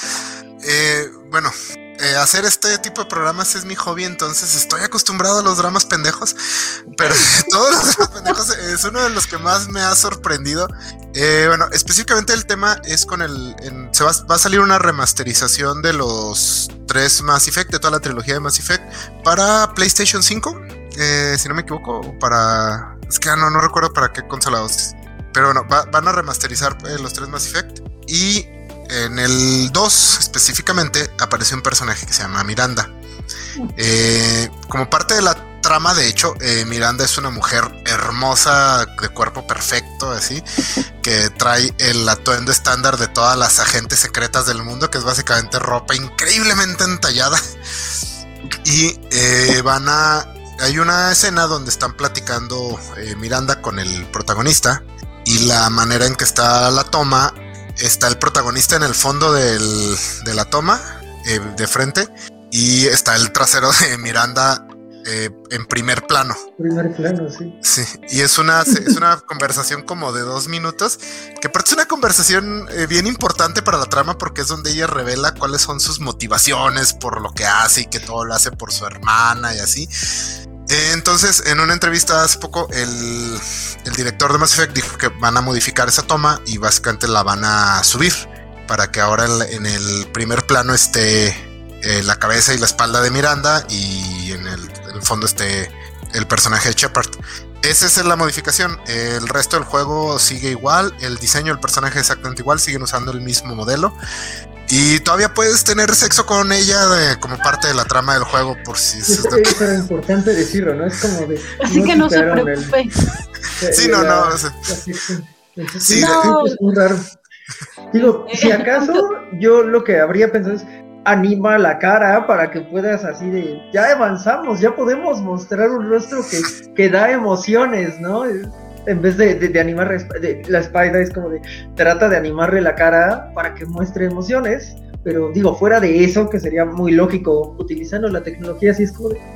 Hacer este tipo de programas es mi hobby, entonces estoy acostumbrado a los dramas pendejos, pero todos los dramas pendejos es uno de los que más me ha sorprendido. Específicamente el tema es con va a salir una remasterización de los 3 Mass Effect, de toda la trilogía de Mass Effect, para PlayStation 5, si no me equivoco, es que no recuerdo para qué consola es, pero bueno, van a remasterizar los 3 Mass Effect, y en el 2 específicamente aparece un personaje que se llama Miranda. Como parte de la trama, de hecho, Miranda es una mujer hermosa, de cuerpo perfecto, así, que trae el atuendo estándar de todas las agentes secretas del mundo, que es básicamente ropa increíblemente entallada. Y hay una escena donde están platicando Miranda con el protagonista, y la manera en que está la toma, está el protagonista en el fondo de la toma, de frente, y está el trasero de Miranda en primer plano. Primer plano, sí. Sí, y es una conversación como de 2 minutos, que aparte es una conversación bien importante para la trama, porque es donde ella revela cuáles son sus motivaciones por lo que hace, y que todo lo hace por su hermana y así. Entonces, en una entrevista hace poco, el director de Mass Effect dijo que van a modificar esa toma y básicamente la van a subir para que ahora en el primer plano esté la cabeza y la espalda de Miranda y en el fondo esté el personaje de Shepard. Esa es la modificación. El resto del juego sigue igual, el diseño del personaje es exactamente igual, siguen usando el mismo modelo y todavía puedes tener sexo con ella como parte de la trama del juego, por si eso es importante decirlo, ¿no? Es como de... Así que no se preocupe. Sí, no. Sí, no. Es muy raro. Digo, si acaso yo lo que habría pensado es anima la cara para que puedas así de, ya avanzamos, ya podemos mostrar un rostro que da emociones, ¿no? En vez de animar la Spider es como de, trata de animarle la cara para que muestre emociones, pero digo, fuera de eso, que sería muy lógico utilizando la tecnología, así es como de...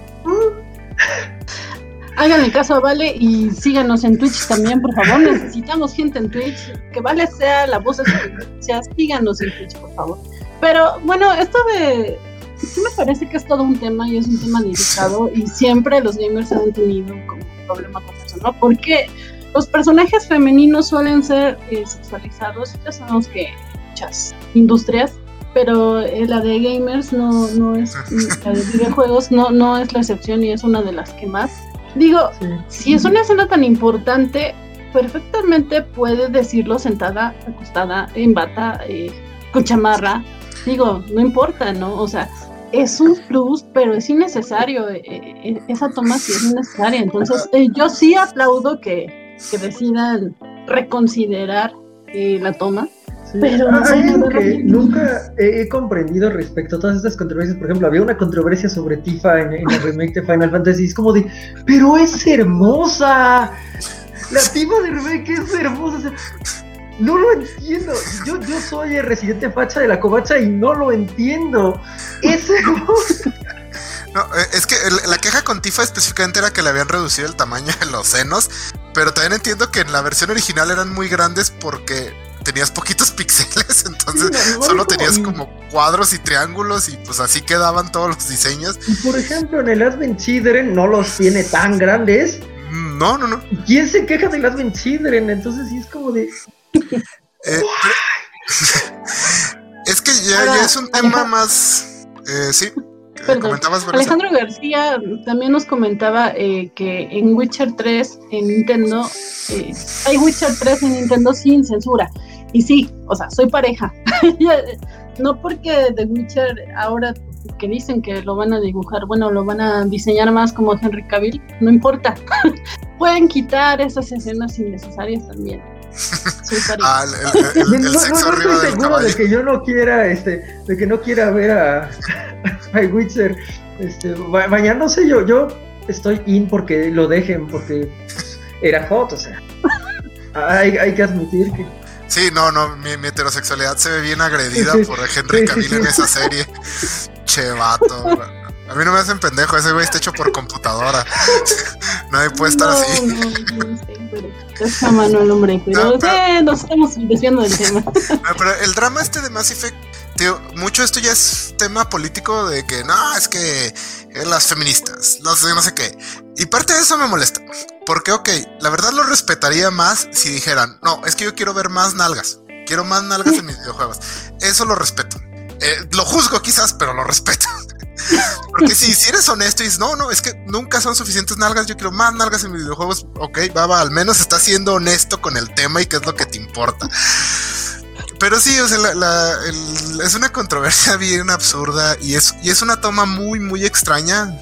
Háganle caso a Vale y síganos en Twitch también, por favor. Necesitamos gente en Twitch. Que Vale sea la voz de su experiencia. Síganos en Twitch, por favor. Pero bueno, esto sí me parece que es todo un tema y es un tema delicado y siempre los gamers han tenido como un problema con eso, ¿no? Porque los personajes femeninos suelen ser sexualizados. Ya sabemos que muchas industrias, pero la de gamers no es, la de videojuegos no es la excepción y es una de las que más. Digo, si es una escena tan importante, perfectamente puedes decirlo sentada, acostada, en bata, con chamarra. Digo, no importa, ¿no? O sea, es un plus, pero es innecesario. Esa toma sí es innecesaria. Entonces, yo sí aplaudo que decidan reconsiderar la toma. Sí. Pero hay algo que nunca he comprendido respecto a todas estas controversias. Por ejemplo, había una controversia sobre Tifa en el remake de Final Fantasy. Es como de, pero es hermosa. La Tifa del remake es hermosa. O sea, no lo entiendo. Yo soy el residente facha de la covacha y no lo entiendo. Es hermosa. No, es que la queja con Tifa específicamente era que le habían reducido el tamaño de los senos. Pero también entiendo que en la versión original eran muy grandes porque tenías poquitos píxeles, entonces solo tenías como cuadros y triángulos y pues así quedaban todos los diseños. Y por ejemplo en el Advent Children no los tiene tan grandes. No. ¿Quién se queja del Advent Children? Entonces sí es como de... es que ya es un tema más... sí. Alejandro García también nos comentaba que en Witcher 3 en Nintendo hay Witcher 3 en Nintendo sin censura. Y sí, o sea, soy pareja. No porque The Witcher ahora que dicen que lo van a dibujar, bueno, lo van a diseñar más como Henry Cavill, no importa. Pueden quitar esas escenas innecesarias también. Soy pareja. El sexo arriba del del caballo. De que yo no quiera, de que no quiera ver a Witcher bañándose. Yo estoy in porque lo dejen, porque era hot, o sea. Hay que admitir que... Sí, no, mi heterosexualidad se ve bien agredida por Henry Cavill en esa serie. Che, vato. A mí no me hacen pendejo, ese güey está hecho por computadora. Nadie puede estar así. No sé, pero es jamás el hombre, pero nos estamos desviando del tema. Pero el drama de Mass Effect, tío, mucho esto ya es tema político de que no, es que las feministas, no sé qué. Y parte de eso me molesta. Porque, la verdad lo respetaría más si dijeran, no, es que yo quiero ver más nalgas. Quiero más nalgas en mis videojuegos. Eso lo respeto. Lo juzgo quizás, pero lo respeto. Porque si eres honesto y dices, no, es que nunca son suficientes nalgas, yo quiero más nalgas en mis videojuegos, va, al menos estás siendo honesto con el tema y qué es lo que te importa. Pero sí, o sea, es una controversia bien absurda y es una toma muy, muy extraña.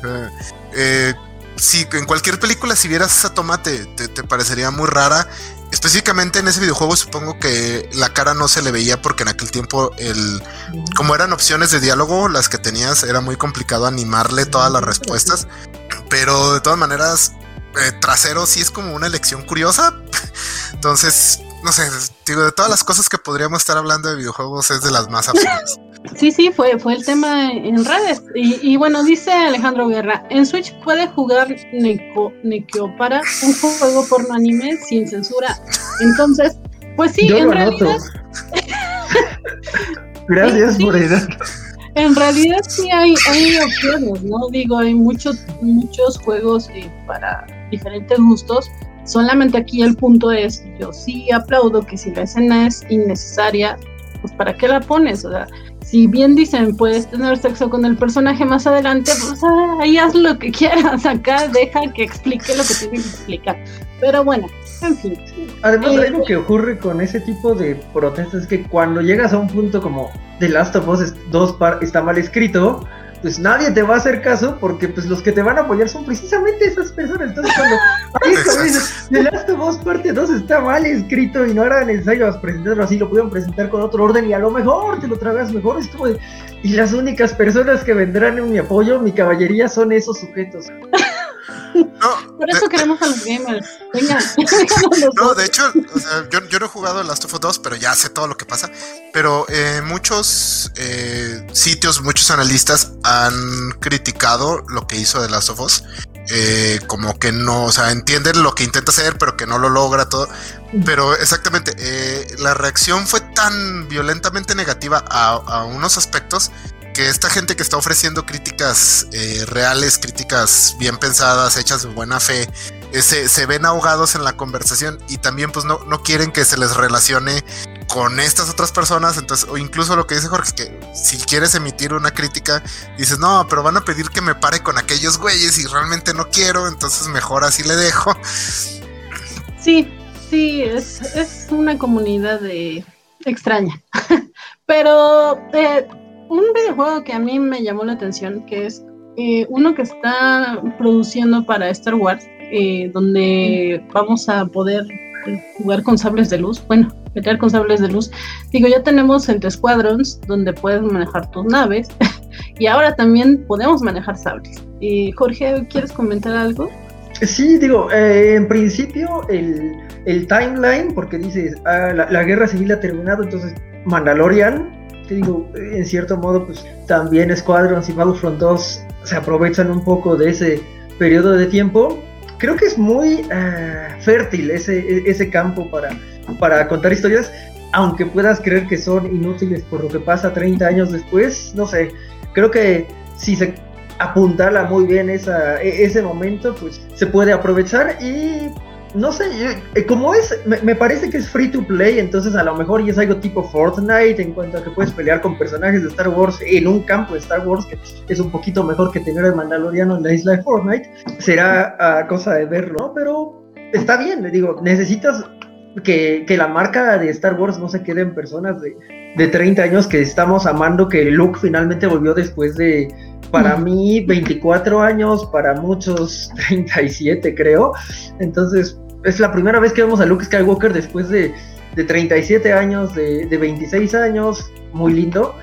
Si en cualquier película si vieras esa toma te parecería muy rara. Específicamente en ese videojuego supongo que la cara no se le veía porque en aquel tiempo como eran opciones de diálogo las que tenías, era muy complicado animarle todas las respuestas. Pero de todas maneras, trasero sí es como una elección curiosa. Entonces, no sé, digo, de todas las cosas que podríamos estar hablando de videojuegos es de las más absurdas. Sí, fue el tema en redes. Y bueno, dice Alejandro Guerra, en Switch puede jugar Nekiopara, un juego porno anime sin censura. Entonces, pues sí, yo en lo realidad... Gracias por eso. En realidad sí hay opciones, ¿no? Digo, hay muchos juegos para diferentes gustos. Solamente aquí el punto es, yo sí aplaudo que si la escena es innecesaria, pues ¿para qué la pones? O sea, si bien dicen, puedes tener sexo con el personaje más adelante, pues ahí haz lo que quieras, acá deja que explique lo que tiene que explicar. Pero bueno, en fin. Además, algo que ocurre con ese tipo de protestas es que cuando llegas a un punto como The Last of Us 2 está mal escrito, pues nadie te va a hacer caso porque pues los que te van a apoyar son precisamente esas personas. Entonces cuando The Last of Us parte 2 está mal escrito y no era necesario presentarlo así, lo pudieron presentar con otro orden y a lo mejor te lo tragas mejor, es como de, y las únicas personas que vendrán en mi apoyo, mi caballería, son esos sujetos. No, por eso queremos a los gamers. Venga. No, de hecho, o sea, yo no he jugado Last of Us 2, pero ya sé todo lo que pasa. Pero muchos sitios, muchos analistas han criticado lo que hizo The Last of Us. Como que no, o sea, entienden lo que intenta hacer, pero que no lo logra todo. Pero exactamente, la reacción fue tan violentamente negativa a unos aspectos que esta gente que está ofreciendo críticas reales, críticas bien pensadas, hechas de buena fe, se ven ahogados en la conversación y también pues no quieren que se les relacione con estas otras personas. Entonces, o incluso lo que dice Jorge, que si quieres emitir una crítica, dices, no, pero van a pedir que me pare con aquellos güeyes y realmente no quiero, entonces mejor así le dejo. Sí, es una comunidad extraña. Pero un videojuego que a mí me llamó la atención, que es uno que está produciendo para Star Wars, donde vamos a poder jugar con sables de luz, pelear con sables de luz. Digo, ya tenemos Entre Squadrons, donde puedes manejar tus naves, y ahora también podemos manejar sables. Jorge, ¿quieres comentar algo? Sí, digo, en principio el timeline, porque dices, la guerra civil ha terminado, entonces Mandalorian, que digo, en cierto modo, pues también Squadrons y Battlefront 2 se aprovechan un poco de ese periodo de tiempo. Creo que es muy fértil ese campo para contar historias, aunque puedas creer que son inútiles por lo que pasa 30 años después. No sé, creo que si se apuntala muy bien ese momento, pues se puede aprovechar. Y no sé, como me parece que es free to play, entonces a lo mejor ya es algo tipo Fortnite en cuanto a que puedes pelear con personajes de Star Wars en un campo de Star Wars, que es un poquito mejor que tener al Mandaloriano en la isla de Fortnite. Será cosa de verlo, ¿no? Pero está bien, digo, necesitas que la marca de Star Wars no se quede en personas de 30 años que estamos amando que Luke finalmente volvió después de, para mí, 24 años, para muchos 37 creo. Entonces es la primera vez que vemos a Luke Skywalker después de 37 años, de 26 años, muy lindo.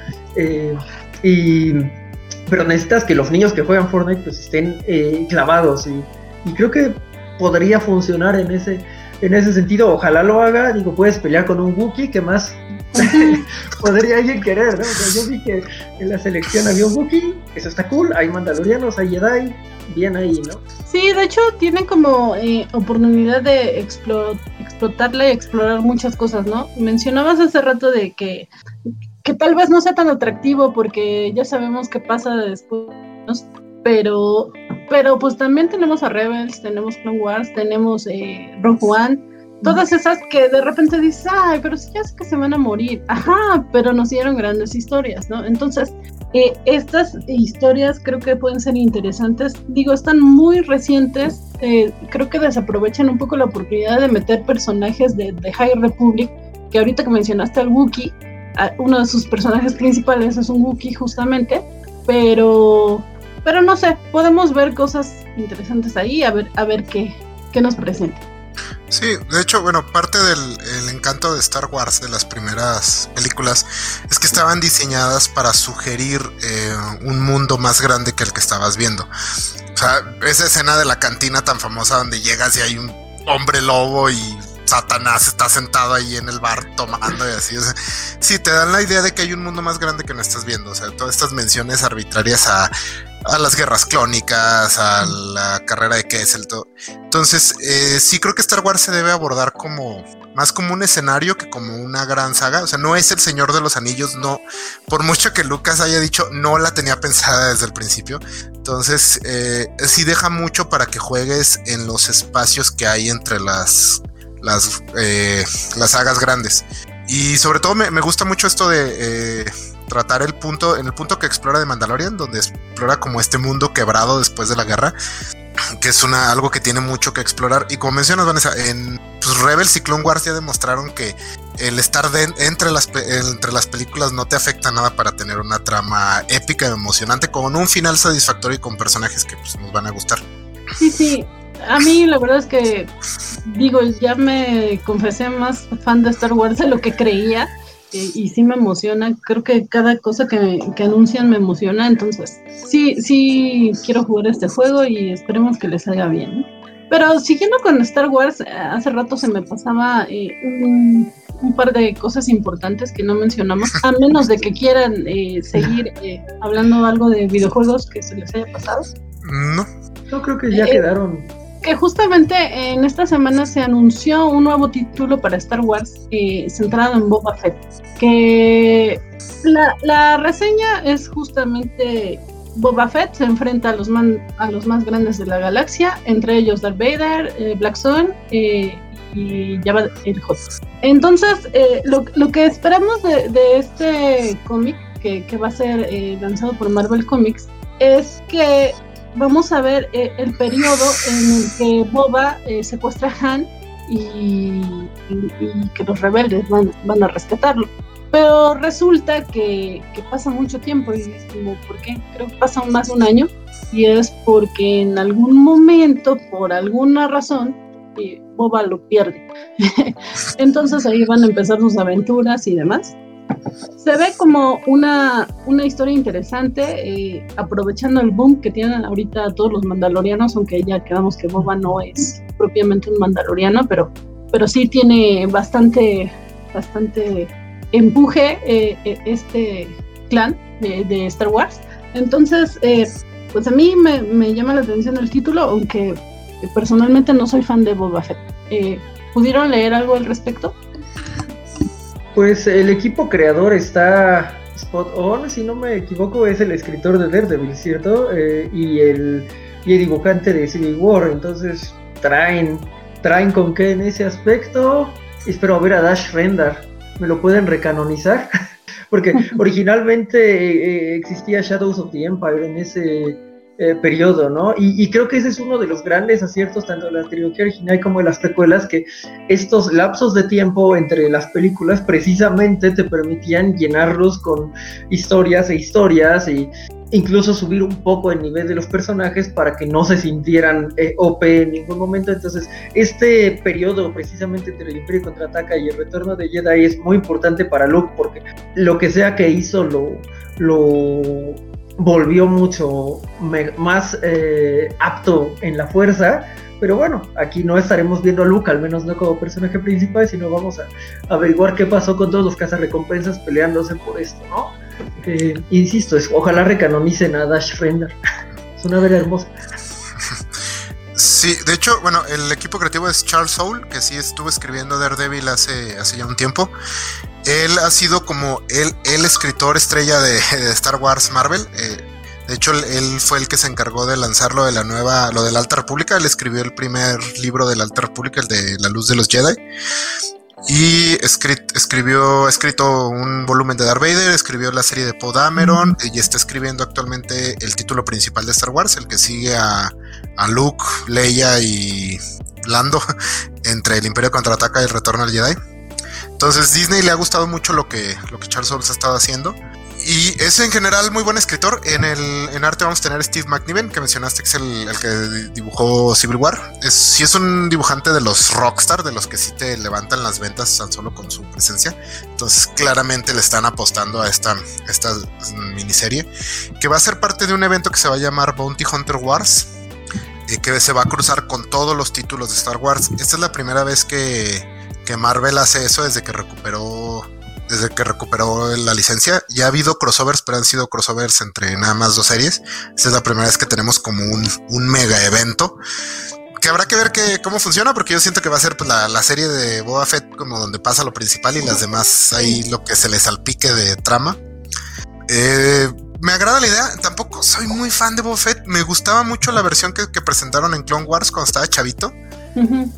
Pero necesitas que los niños que juegan Fortnite pues estén clavados y creo que podría funcionar en ese sentido. Ojalá lo haga. Digo, puedes pelear con un Wookiee, que más podría alguien querer, ¿no? O sea, yo vi que en la selección había un Wookiee, eso está cool, hay Mandalorianos, hay Jedi, bien ahí, ¿no? Sí, de hecho tienen como oportunidad de explotarla y explorar muchas cosas, ¿no? Mencionabas hace rato de que tal vez no sea tan atractivo porque ya sabemos qué pasa después, ¿no? Pero pues también tenemos a Rebels, tenemos Clone Wars, tenemos Rogue One, todas esas que de repente dices, ay, pero si ya sé que se van a morir, ajá, pero nos dieron grandes historias, ¿no? Entonces, estas historias creo que pueden ser interesantes, digo, están muy recientes, creo que desaprovechan un poco la oportunidad de meter personajes de High Republic, que ahorita que mencionaste al Wookiee, uno de sus personajes principales es un Wookiee justamente, pero no sé, podemos ver cosas interesantes ahí, a ver qué nos presenta. Sí, de hecho, bueno, parte del encanto de Star Wars, de las primeras películas, es que estaban diseñadas para sugerir un mundo más grande que el que estabas viendo. O sea, esa escena de la cantina tan famosa donde llegas y hay un hombre lobo y Satanás está sentado ahí en el bar tomando y así, o sea, sí, te dan la idea de que hay un mundo más grande que no estás viendo. O sea, todas estas menciones arbitrarias a las guerras clónicas, a la carrera de Kessel, todo. Entonces, sí creo que Star Wars se debe abordar como más como un escenario que como una gran saga. O sea, no es el Señor de los Anillos, no, por mucho que Lucas haya dicho, no la tenía pensada desde el principio. Entonces, sí deja mucho para que juegues en los espacios que hay entre las sagas grandes. Y sobre todo me gusta mucho esto de tratar el punto que explora de Mandalorian, donde explora como este mundo quebrado después de la guerra, que es algo que tiene mucho que explorar. Y como mencionas, Vanessa, en Rebels y Clone Wars ya demostraron que el estar entre las películas no te afecta nada para tener una trama épica y emocionante, con un final satisfactorio y con personajes que pues, nos van a gustar. Sí. A mí la verdad es que, ya me confesé más fan de Star Wars de lo que creía, y sí me emociona. Creo que cada cosa que anuncian me emociona, entonces sí quiero jugar este juego y esperemos que les salga bien, ¿no? Pero siguiendo con Star Wars, hace rato se me pasaba un par de cosas importantes que no mencionamos, a menos de que quieran seguir hablando algo de videojuegos que se les haya pasado. No creo que ya quedaron. Que justamente en esta semana se anunció un nuevo título para Star Wars centrado en Boba Fett, que la reseña es justamente Boba Fett se enfrenta a los más grandes de la galaxia, entre ellos Darth Vader, Black Sun y Jabba el Hutt. Entonces, lo que esperamos de este cómic, que va a ser lanzado por Marvel Comics, es que vamos a ver el periodo en el que Boba secuestra a Han y que los rebeldes van a rescatarlo. Pero resulta que pasa mucho tiempo, y es como, ¿por qué? Creo que pasa más de un año, y es porque en algún momento, por alguna razón, Boba lo pierde. Entonces ahí van a empezar sus aventuras y demás. Se ve como una historia interesante, aprovechando el boom que tienen ahorita todos los mandalorianos, aunque ya quedamos que Boba no es propiamente un mandaloriano, pero sí tiene bastante empuje este clan de Star Wars. Entonces, pues a mí me llama la atención el título, aunque personalmente no soy fan de Boba Fett. ¿Pudieron leer algo al respecto? Pues el equipo creador está spot on, si no me equivoco, es el escritor de Daredevil, ¿cierto? Y el dibujante de Civil War, entonces traen con qué en ese aspecto. Espero ver a Dash Rendar, ¿me lo pueden recanonizar? Porque originalmente existía Shadows of the Empire en ese periodo, ¿no? Y creo que ese es uno de los grandes aciertos tanto de la trilogía original como de las precuelas, que estos lapsos de tiempo entre las películas precisamente te permitían llenarlos con historias y incluso subir un poco el nivel de los personajes para que no se sintieran OP en ningún momento. Entonces este periodo precisamente entre el Imperio Contraataca y el Retorno de Jedi es muy importante para Luke, porque lo que sea que hizo lo volvió mucho más apto en la fuerza. Pero bueno, aquí no estaremos viendo a Luke, al menos no como personaje principal, sino vamos a averiguar qué pasó con todos los cazarrecompensas peleándose por esto, ¿no? Insisto, ojalá recanonicen a Dash Rendar. Es una vera hermosa. Sí, de hecho, bueno, el equipo creativo es Charles Soule, que sí estuvo escribiendo Daredevil hace ya un tiempo. Él ha sido como el escritor estrella de Star Wars Marvel. De hecho, él fue el que se encargó de lanzarlo de lo de la Alta República. Él escribió el primer libro de la Alta República, el de La Luz de los Jedi. Y ha escrito un volumen de Darth Vader, escribió la serie de Poe Dameron, y está escribiendo actualmente el título principal de Star Wars, el que sigue a Luke, Leia y Lando entre el Imperio Contraataca y el Retorno del Jedi. Entonces Disney le ha gustado mucho lo que Charles Soule ha estado haciendo. Y es en general muy buen escritor. En arte vamos a tener a Steve McNiven, que mencionaste, que es el que dibujó Civil War. Sí es un dibujante de los rockstar, de los que sí te levantan las ventas tan solo con su presencia. Entonces claramente le están apostando a esta miniserie, que va a ser parte de un evento que se va a llamar Bounty Hunter Wars, que se va a cruzar con todos los títulos de Star Wars. Esta es la primera vez que Marvel hace eso desde que recuperó la licencia. Ya ha habido crossovers, pero han sido crossovers entre nada más 2 series. Esta es la primera vez que tenemos como un mega evento que habrá que ver cómo funciona, porque yo siento que va a ser pues, la serie de Boba Fett como donde pasa lo principal y las demás ahí lo que se les salpique de trama. Me agrada la idea, tampoco soy muy fan de Boba Fett, me gustaba mucho la versión que presentaron en Clone Wars cuando estaba chavito. Uh-huh.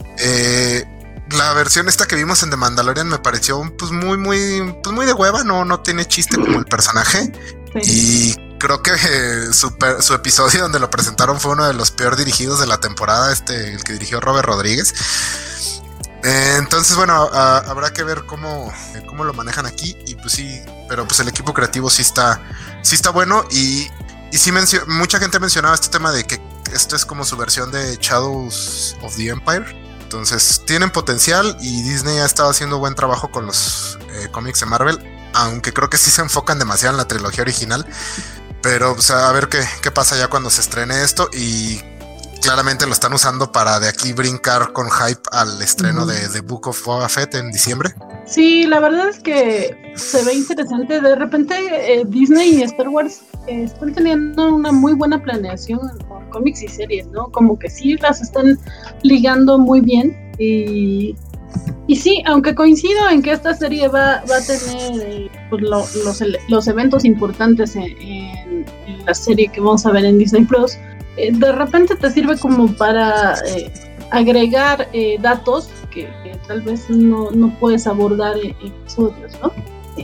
La versión esta que vimos en The Mandalorian me pareció pues muy de hueva, no tiene chiste como el personaje. Sí. Y creo que su episodio donde lo presentaron fue uno de los peor dirigidos de la temporada, el que dirigió Robert Rodríguez. Entonces, bueno, habrá que ver cómo lo manejan aquí. Y pues sí, pero pues el equipo creativo sí está bueno. Y sí mucha gente mencionaba este tema de que esto es como su versión de Shadows of the Empire. Entonces tienen potencial y Disney ha estado haciendo buen trabajo con los cómics de Marvel, aunque creo que sí se enfocan demasiado en la trilogía original. Pero pues, a ver qué pasa ya cuando se estrene esto, y claramente lo están usando para de aquí brincar con hype al estreno de The Book of Boba Fett en diciembre. Sí, la verdad es que se ve interesante. De repente Disney y Star Wars están teniendo una muy buena planeación con cómics y series, ¿no? Como que sí las están ligando muy bien. Y sí, aunque coincido en que esta serie va a tener pues los eventos importantes en la serie que vamos a ver en Disney Plus, de repente te sirve como para agregar datos que tal vez no puedes abordar en episodios, ¿no?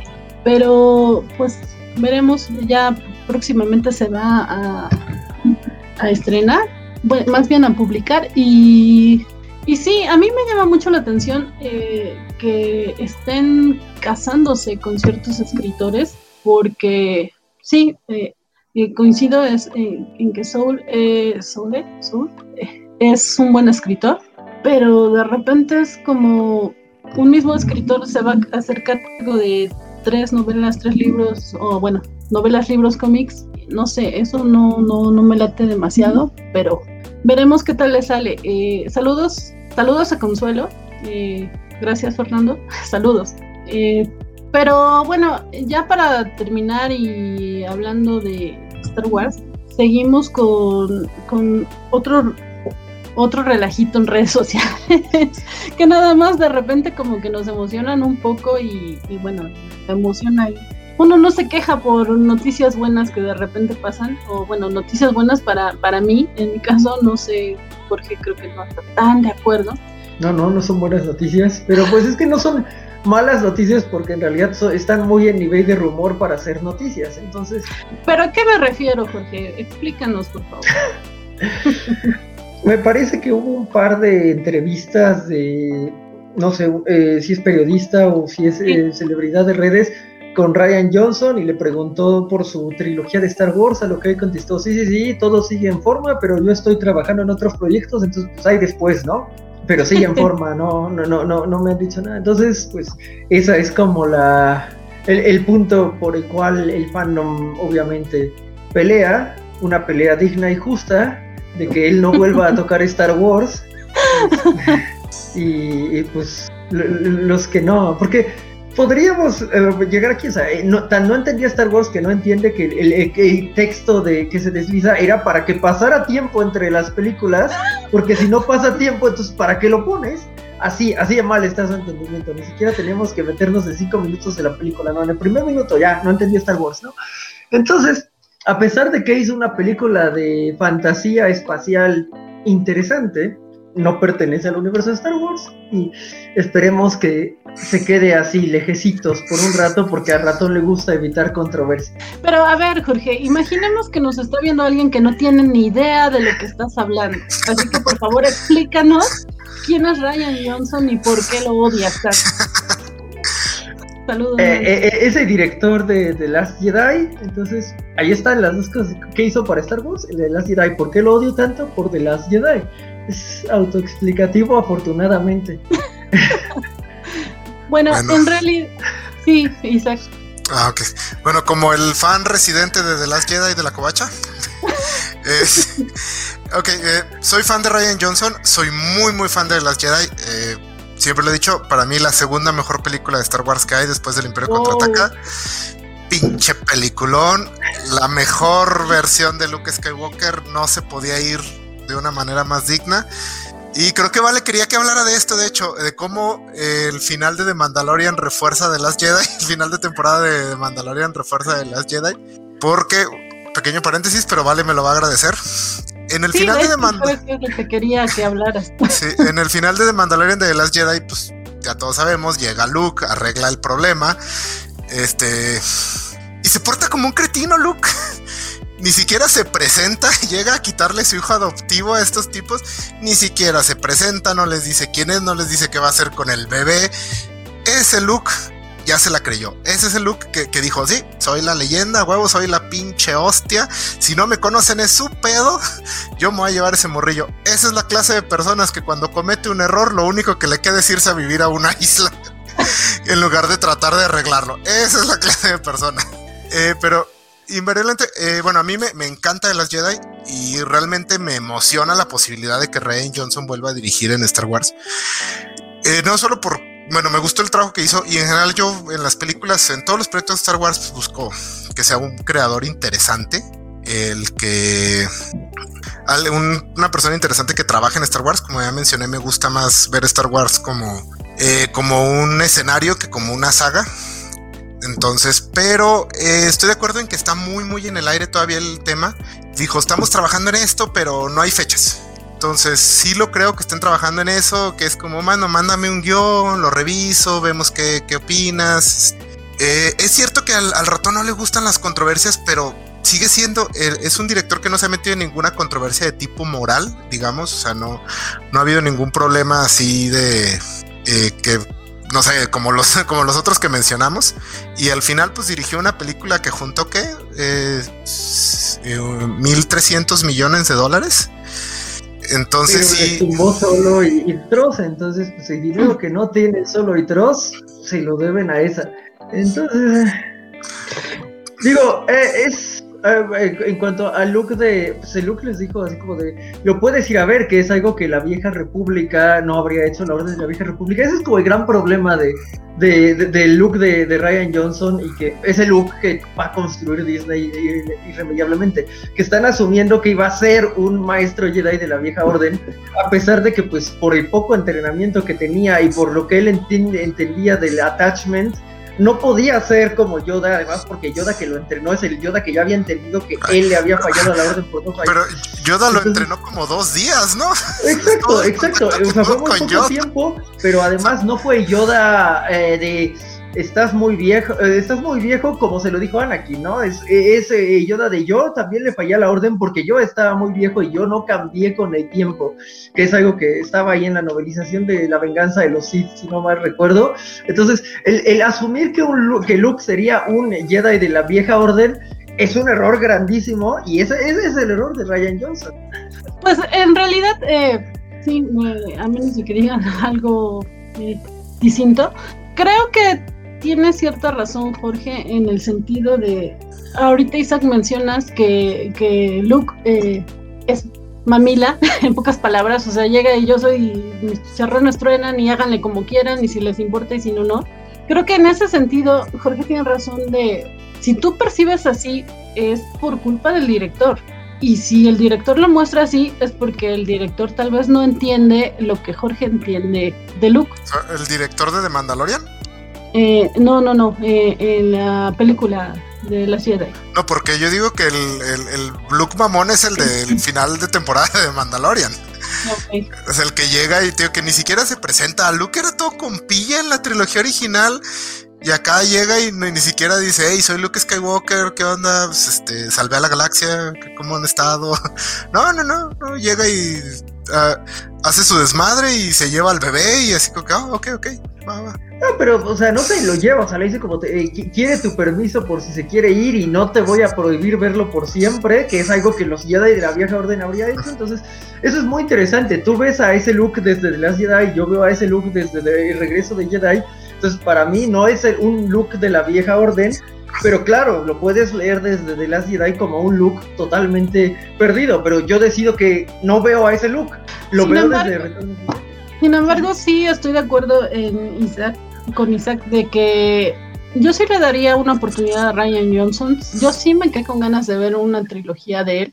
Pero pues veremos, ya próximamente se va a estrenar, bueno, más bien a publicar, y sí, a mí me llama mucho la atención que estén casándose con ciertos escritores, porque sí, coincido en que Soul es un buen escritor, pero de repente es como un mismo escritor se va a hacer cargo de 3 novelas, 3 libros, o bueno, novelas, libros, cómics. No sé, eso no me late demasiado, pero veremos qué tal le sale. Saludos a Consuelo. Gracias, Fernando. Saludos. Pero bueno, ya para terminar y hablando de Star Wars, seguimos con otro relajito en redes sociales que nada más de repente como que nos emocionan un poco y bueno, me emociona. Uno no se queja por noticias buenas que de repente pasan, o bueno, noticias buenas para mí. En mi caso, no sé, Jorge creo que no está tan de acuerdo. No son buenas noticias, pero pues es que no son malas noticias porque en realidad están muy en nivel de rumor para hacer noticias, entonces... ¿Pero a qué me refiero, Jorge? Explícanos, por favor. Me parece que hubo un par de entrevistas de, no sé, si es periodista o si es celebridad de redes, con Rian Johnson, y le preguntó por su trilogía de Star Wars, a lo que él contestó, sí, todo sigue en forma, pero yo estoy trabajando en otros proyectos, entonces pues ahí después, ¿no? Pero sigue en forma, no me han dicho nada. Entonces, pues, esa es como el punto por el cual el fandom obviamente pelea, una pelea digna y justa, de que él no vuelva a tocar Star Wars, y pues los que no, porque podríamos llegar aquí, o sea, no entendía Star Wars que no entiende que el texto de que se desliza era para que pasara tiempo entre las películas, porque si no pasa tiempo, entonces ¿para qué lo pones? Así de mal está su entendimiento, ni siquiera teníamos que meternos en 5 minutos de la película, no, en el primer minuto ya, no entendía Star Wars, ¿no? Entonces, a pesar de que hizo una película de fantasía espacial interesante, no pertenece al universo de Star Wars, y esperemos que se quede así, lejecitos por un rato, porque a rato le gusta evitar controversia. Pero a ver, Jorge, imaginemos que nos está viendo alguien que no tiene ni idea de lo que estás hablando, así que por favor explícanos quién es Rian Johnson y por qué lo odias tanto. Saludos. Es el director de The Last Jedi, entonces ahí están las dos cosas que hizo para Star Wars, el The Last Jedi. ¿Por qué lo odio tanto? Por The Last Jedi. Es autoexplicativo, afortunadamente. Bueno, en realidad, sí, Isaac. Ok. Bueno, como el fan residente de The Last Jedi de la Covacha. Soy fan de Rian Johnson, soy muy fan de The Last Jedi. Siempre lo he dicho, para mí la segunda mejor película de Star Wars que hay después del Imperio Contraataca. Pinche peliculón. La mejor versión de Luke Skywalker, no se podía ir de una manera más digna. Y creo que Vale quería que hablara de esto, de hecho, de cómo el final de The Mandalorian refuerza The Last Jedi, el final de temporada de The Mandalorian refuerza The Last Jedi, porque, pequeño paréntesis, pero Vale me lo va a agradecer. En el final de The Mandalorian... te quería que hablaras. Sí, en el final de The Mandalorian de The Last Jedi, pues ya todos sabemos, llega Luke, arregla el problema, y se porta como un cretino Luke. Ni siquiera se presenta, llega a quitarle su hijo adoptivo a estos tipos, ni siquiera se presenta, no les dice quién es, no les dice qué va a hacer con el bebé. Ese Luke ya se la creyó, ese es el Luke que dijo, sí, soy la leyenda, huevo, soy la pinche hostia, si no me conocen es su pedo, yo me voy a llevar ese morrillo. Esa es la clase de personas que cuando comete un error, lo único que le queda es irse a vivir a una isla, en lugar de tratar de arreglarlo. Esa es la clase de persona. Pero... invariablemente, bueno, a mí me encanta The Last Jedi y realmente me emociona la posibilidad de que Rian Johnson vuelva a dirigir en Star Wars. No solo por, bueno, me gustó el trabajo que hizo y en general yo en las películas, en todos los proyectos de Star Wars, pues busco que sea un creador interesante, una persona interesante que trabaje en Star Wars. Como ya mencioné, me gusta más ver Star Wars como un escenario que como una saga. Entonces, pero estoy de acuerdo en que está muy muy en el aire todavía el tema. Dijo, estamos trabajando en esto, pero no hay fechas. Entonces sí lo creo que estén trabajando en eso, que es como, mano, mándame un guión, lo reviso, vemos qué opinas. Es cierto que al ratón no le gustan las controversias, pero sigue siendo, es un director que no se ha metido en ninguna controversia de tipo moral, digamos. O sea, no ha habido ningún problema así de que... no sé, como los otros que mencionamos. Y al final pues dirigió una película que juntó ¿qué? 1,300 millones de dólares. Entonces sí, tumbó Solo y Tross. Entonces pues el dinero que no tiene Solo y Tross se lo deben a esa. Entonces digo, en cuanto a Luke pues el Luke les dijo así como de, lo puedes ir a ver, que es algo que la vieja república no habría hecho, la orden de la vieja república. Ese es como el gran problema del Luke de Rian Johnson, y que es el Luke que va a construir Disney irremediablemente, que están asumiendo que iba a ser un maestro Jedi de la vieja orden, a pesar de que pues por el poco entrenamiento que tenía y por lo que él entendía del attachment, no podía ser como Yoda, además porque Yoda que lo entrenó es el Yoda que ya había entendido que él le había fallado a la orden por 2 años. Pero Yoda lo entrenó como 2 días, ¿no? Exacto. O sea, fue muy poco tiempo, pero además no fue Yoda de estás muy viejo como se lo dijo Anakin, ¿no? Es Yoda de yo también le fallé a la orden porque yo estaba muy viejo y yo no cambié con el tiempo, que es algo que estaba ahí en la novelización de La venganza de los Sith, si no mal recuerdo. Entonces, el asumir que Luke sería un Jedi de la vieja orden es un error grandísimo, y ese es el error de Rian Johnson. Pues en realidad, sí, a menos de que digan algo distinto, creo que tiene cierta razón Jorge, en el sentido de, ahorita Isaac mencionas que Luke es mamila, en pocas palabras, o sea, llega y yo soy, mis charrones truenan y háganle como quieran y si les importa y si no, no. Creo que en ese sentido Jorge tiene razón de, si tú percibes así es por culpa del director, y si el director lo muestra así es porque el director tal vez no entiende lo que Jorge entiende de Luke. ¿El director de The Mandalorian? No, en la película de Last Jedi. No, porque yo digo que el Luke mamón es el del final de temporada de Mandalorian. Okay. Es el que llega y tío, que ni siquiera se presenta. Luke era todo compilla en la trilogía original y acá llega y ni siquiera dice, hey, soy Luke Skywalker, ¿qué onda? Pues, salvé a la galaxia, ¿cómo han estado? No, llega y hace su desmadre y se lleva al bebé y así como que, ok, va. No, pero, o sea, no se lo lleva, o sea, le dice como, quiere tu permiso por si se quiere ir y no te voy a prohibir verlo por siempre, que es algo que los Jedi de la vieja orden habría hecho. Entonces, eso es muy interesante. Tú ves a ese Luke desde The Last Jedi, yo veo a ese Luke desde el regreso de Jedi. Entonces, para mí no es un Luke de la vieja orden, pero claro, lo puedes leer desde The Last Jedi como un Luke totalmente perdido, pero yo decido que no veo a ese Luke, lo veo desde Retorno. Sin embargo, sí estoy de acuerdo con Isaac de que yo sí le daría una oportunidad a Rian Johnson. Yo sí me quedé con ganas de ver una trilogía de él.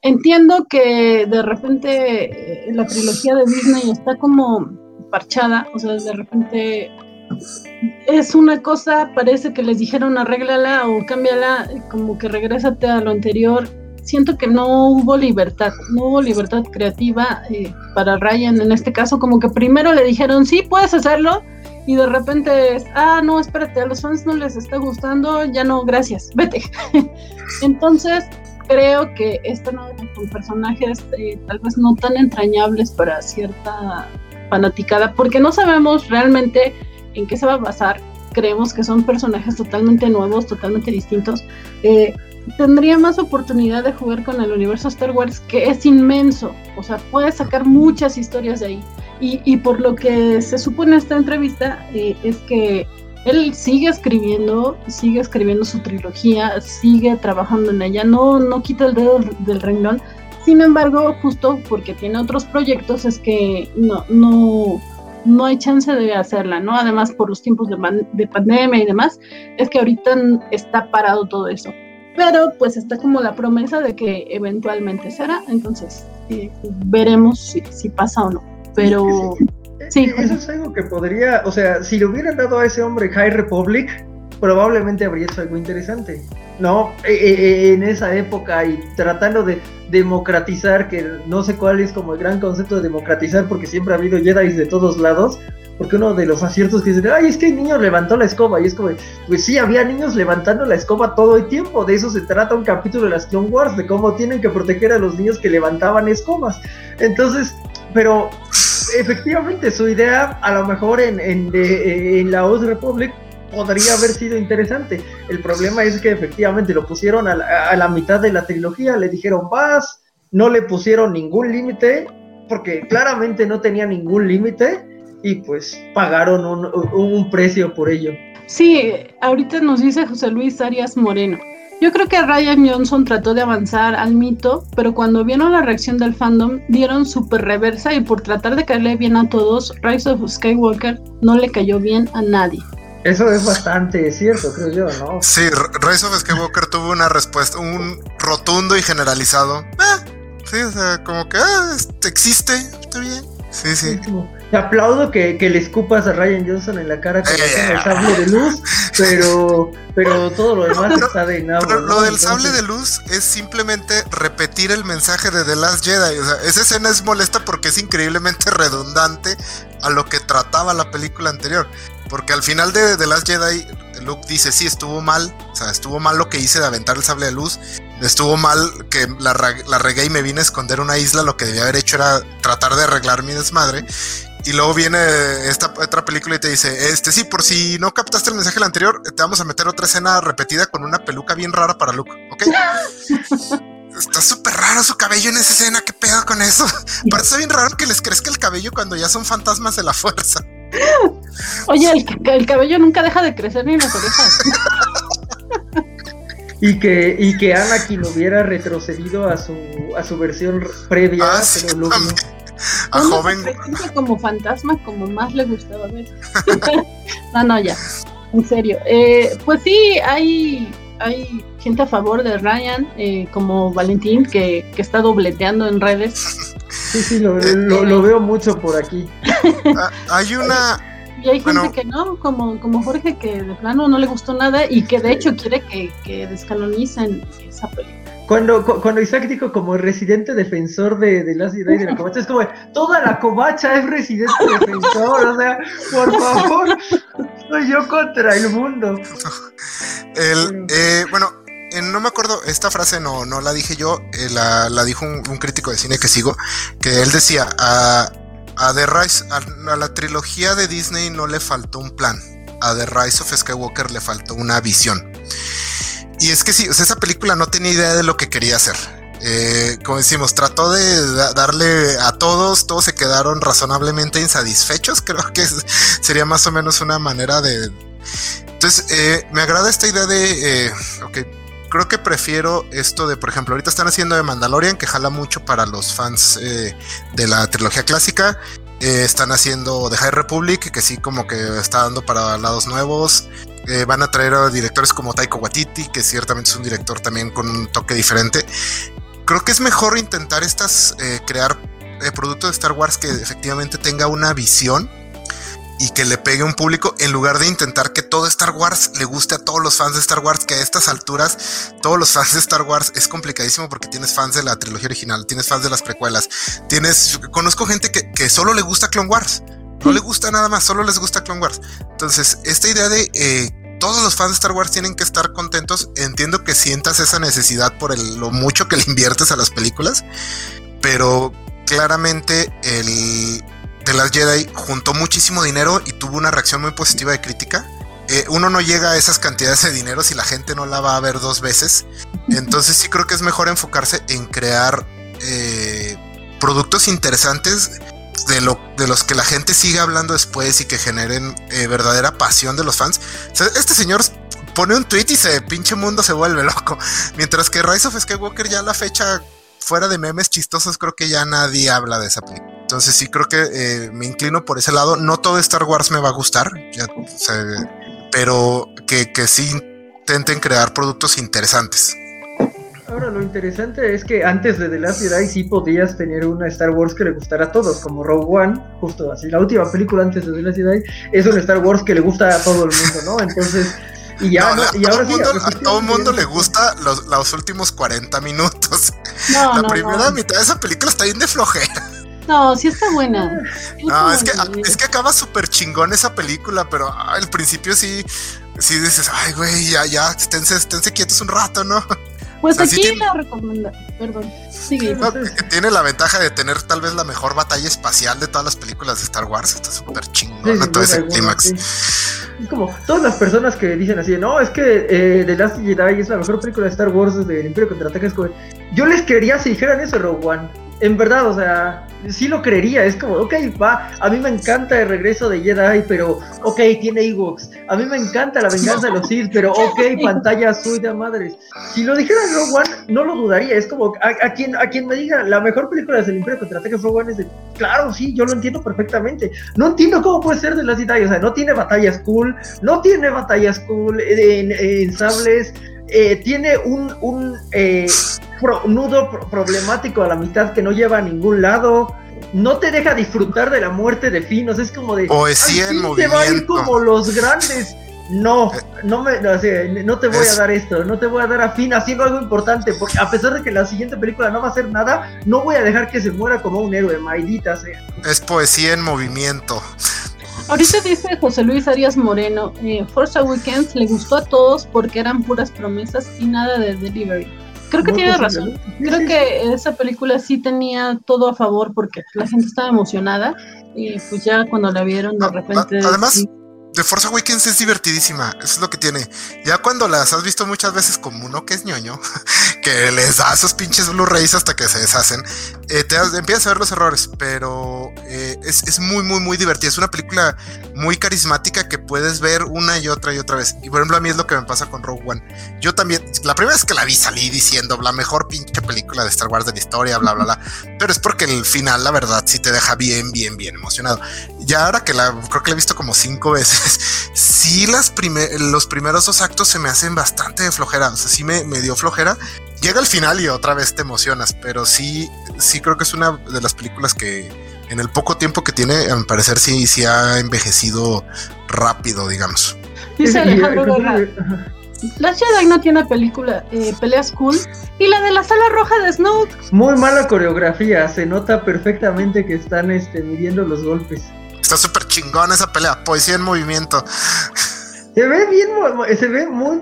entiendo que de repente la trilogía de Disney está como parchada, o sea, de repente es una cosa, parece que les dijeron arréglala o cámbiala, como que regrésate a lo anterior. Siento que no hubo libertad creativa para Ryan en este caso, como que primero le dijeron sí, puedes hacerlo, y de repente es, no, espérate, a los fans no les está gustando, ya no, gracias, vete. Entonces creo que esta no, con personajes tal vez no tan entrañables para cierta fanaticada, porque no sabemos realmente en qué se va a basar. Creemos que son personajes totalmente nuevos, totalmente distintos. Tendría más oportunidad de jugar con el universo Star Wars, que es inmenso, o sea, puede sacar muchas historias de ahí, y por lo que se supone en esta entrevista, es que él sigue escribiendo su trilogía, sigue trabajando en ella, no quita el dedo del renglón. Sin embargo, justo porque tiene otros proyectos, es que no hay chance de hacerla, ¿no? Además, por los tiempos de pandemia y demás, es que ahorita está parado todo eso. Pero pues está como la promesa de que eventualmente será, entonces veremos si pasa o no. Pero sí. Eso es algo que podría, o sea, si le hubieran dado a ese hombre High Republic, probablemente habría hecho algo interesante, ¿no? En esa época, y tratando de democratizar, que no sé cuál es como el gran concepto de democratizar, porque siempre ha habido Jedi de todos lados, porque uno de los aciertos que dicen, es que el niño levantó la escoba, y es como, pues sí, había niños levantando la escoba todo el tiempo. De eso se trata un capítulo de las Clone Wars, de cómo tienen que proteger a los niños que levantaban escobas. Entonces, pero efectivamente su idea, a lo mejor en la Old Republic, podría haber sido interesante. El problema es que efectivamente lo pusieron a la mitad de la trilogía, le dijeron vas, no le pusieron ningún límite, porque claramente no tenía ningún límite, y pues pagaron un precio por ello. Sí, ahorita nos dice José Luis Arias Moreno. Yo creo que Rian Johnson trató de avanzar al mito, pero cuando vieron la reacción del fandom, dieron súper reversa, y por tratar de caerle bien a todos, Rise of Skywalker no le cayó bien a nadie. Eso es bastante cierto, creo yo, ¿no? Sí, Rise of Skywalker tuvo una respuesta, un rotundo y generalizado. Sí, o sea, como que existe, está bien. Sí. Te aplaudo que le escupas a Rian Johnson en la cara con el sable de luz, pero todo lo demás está de nabo. Pero lo del sable de luz es simplemente repetir el mensaje de The Last Jedi. O sea, esa escena es molesta porque es increíblemente redundante a lo que trataba la película anterior. Porque al final de The Last Jedi, Luke dice, sí, estuvo mal. O sea, estuvo mal lo que hice de aventar el sable de luz. Estuvo mal que la regué y me vine a esconder una isla. Lo que debía haber hecho era tratar de arreglar mi desmadre. Y luego viene esta otra película y te dice, sí, por si no captaste el mensaje del anterior, te vamos a meter otra escena repetida con una peluca bien rara para Luke, ¿ok? Está súper raro su cabello en esa escena, ¿qué pedo con eso? Parece bien raro que les crezca el cabello cuando ya son fantasmas de la fuerza. Oye, el cabello nunca deja de crecer ni las orejas. Y que Anakin hubiera retrocedido a su versión previa, pero Luke no. A joven como fantasma, como más le gustaba ver. No, ya, en serio. Pues sí, hay gente a favor de Ryan, como Valentín, que está dobleteando en redes. Sí, lo veo mucho por aquí. Hay una... Y hay gente que no, como Jorge, que de plano no le gustó nada y que de hecho quiere que descanonicen esa película. Cuando Isaac dijo como residente defensor de la ciudad y de la covacha, es como, toda la covacha es residente defensor, o sea, por favor, soy yo contra el mundo. No me acuerdo, esta frase no la dije yo, la dijo un crítico de cine que sigo, que él decía, a The Rise, a la trilogía de Disney no le faltó un plan, a The Rise of Skywalker le faltó una visión. Y es que sí, o sea, esa película no tenía idea de lo que quería hacer. Como decimos, trató de darle a todos se quedaron razonablemente insatisfechos. Creo que sería más o menos una manera de... Entonces, me agrada esta idea de... creo que prefiero esto de, por ejemplo, ahorita están haciendo de Mandalorian, que jala mucho para los fans de la trilogía clásica. Están haciendo The High Republic, que sí como que está dando para lados nuevos. Van a traer a directores como Taika Waititi, que ciertamente es un director también con un toque diferente. creo que es mejor intentar crear productos de Star Wars que efectivamente tenga una visión y que le pegue a un público, en lugar de intentar que todo Star Wars le guste a todos los fans de Star Wars, que a estas alturas todos los fans de Star Wars es complicadísimo, porque tienes fans de la trilogía original, tienes fans de las precuelas, conozco gente que solo le gusta Clone Wars, no le gusta nada más, solo les gusta Clone Wars. Entonces esta idea de todos los fans de Star Wars tienen que estar contentos, entiendo que sientas esa necesidad por lo mucho que le inviertes a las películas, pero claramente The Last Jedi juntó muchísimo dinero y tuvo una reacción muy positiva de crítica. Uno no llega a esas cantidades de dinero si la gente no la va a ver 2 veces. Entonces sí creo que es mejor enfocarse en crear productos interesantes de los que la gente siga hablando después y que generen verdadera pasión de los fans. O sea, este señor pone un tweet y pinche mundo se vuelve loco. Mientras que Rise of Skywalker, ya a la fecha, fuera de memes chistosos, creo que ya nadie habla de esa película. Entonces sí creo que me inclino por ese lado. No todo Star Wars me va a gustar, pero que sí intenten crear productos interesantes. Ahora, lo interesante es que antes de The Last Jedi sí podías tener una Star Wars que le gustara a todos, como Rogue One, justo así. La última película antes de The Last Jedi es una Star Wars que le gusta a todo el mundo, ¿no? Entonces... Y ahora a todo el mundo le gusta los últimos 40 minutos. La primera mitad de esa película está bien de flojera. No, sí está buena. Es que acaba súper chingón esa película, pero al principio sí dices, ay, güey, ya, esténse quietos un rato, ¿no? Pues aquí la recomiendo, perdón. Sigue. No, tiene la ventaja de tener tal vez la mejor batalla espacial de todas las películas de Star Wars. Está súper chingona todo ese clímax. Sí. Es como todas las personas que dicen así, no, es que The Last Jedi es la mejor película de Star Wars desde el Imperio Contraataca. Es como, yo les creería si dijeran eso, Rogue One. En verdad, o sea, sí lo creería. Es como, ok, va, a mí me encanta el regreso de Jedi, pero ok, tiene Ewoks. A mí me encanta la venganza de los Sith, pero ok, pantalla azul de madres. Si lo dijeran Rogue One, no lo dudaría. Es como, a quien me diga, la mejor película desde el Imperio Contraataca Rogue One es de, claro, sí, yo lo entiendo perfectamente. No entiendo cómo puede ser de las Jedi, o sea, no tiene batallas cool en sables, tiene un nudo problemático a la mitad que no lleva a ningún lado, no te deja disfrutar de la muerte de Finn, o sea, es como de poesía en movimiento, te va a ir como los grandes. No te voy a dar esto, no te voy a dar a Finn haciendo algo importante, porque a pesar de que la siguiente película no va a hacer nada, no voy a dejar que se muera como un héroe, maldita sea. Es poesía en movimiento. Ahorita dice José Luis Arias Moreno, Force Awakens le gustó a todos porque eran puras promesas y nada de delivery. Creo que tiene razón. Creo que esa película sí tenía todo a favor porque la gente estaba emocionada y pues ya cuando la vieron de repente... Además, The Force Awakens es divertidísima, eso es lo que tiene. Ya cuando las has visto muchas veces como uno que es ñoño, que les da esos pinches Blu-rays hasta que se deshacen, empiezas a ver los errores, pero es muy, muy, muy divertida. Es una película muy carismática que puedes ver una y otra vez. Y por ejemplo, a mí es lo que me pasa con Rogue One. Yo también, la primera vez que la vi salí diciendo la mejor pinche película de Star Wars de la historia, bla, bla, bla. Pero es porque el final, la verdad, sí te deja bien, bien, bien emocionado. Ya ahora que creo que la he visto como 5 veces, sí los primeros 2 actos se me hacen bastante de flojera, o sea, sí me dio flojera. Llega al final y otra vez te emocionas, pero sí creo que es una de las películas que en el poco tiempo que tiene, a mi parecer sí ha envejecido rápido, digamos. Dice Alejandro Guerra, Last Jedi no tiene peleas cool, y la de la sala roja de Snoke. Muy mala coreografía, se nota perfectamente que están midiendo los golpes. Está súper chingón esa pelea, poesía en movimiento. Se ve muy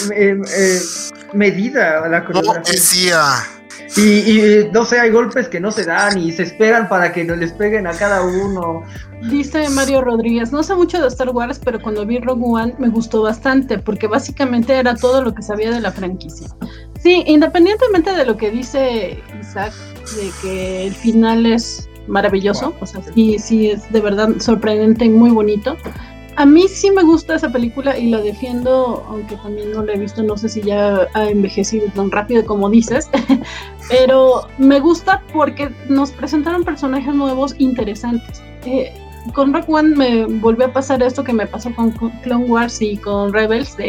medida la coreografía. Poesía. Y no sé, hay golpes que no se dan y se esperan para que no les peguen a cada uno. Dice Mario Rodríguez, no sé mucho de Star Wars, pero cuando vi Rogue One me gustó bastante, porque básicamente era todo lo que sabía de la franquicia. Sí, independientemente de lo que dice Isaac, de que el final es maravilloso, wow. O sea, sí es de verdad sorprendente y muy bonito. A mí sí me gusta esa película y la defiendo, aunque también no la he visto, no sé si ya ha envejecido tan rápido como dices, pero me gusta porque nos presentaron personajes nuevos interesantes. Con Rogue One me volvió a pasar esto que me pasó con Clone Wars y con Rebels, de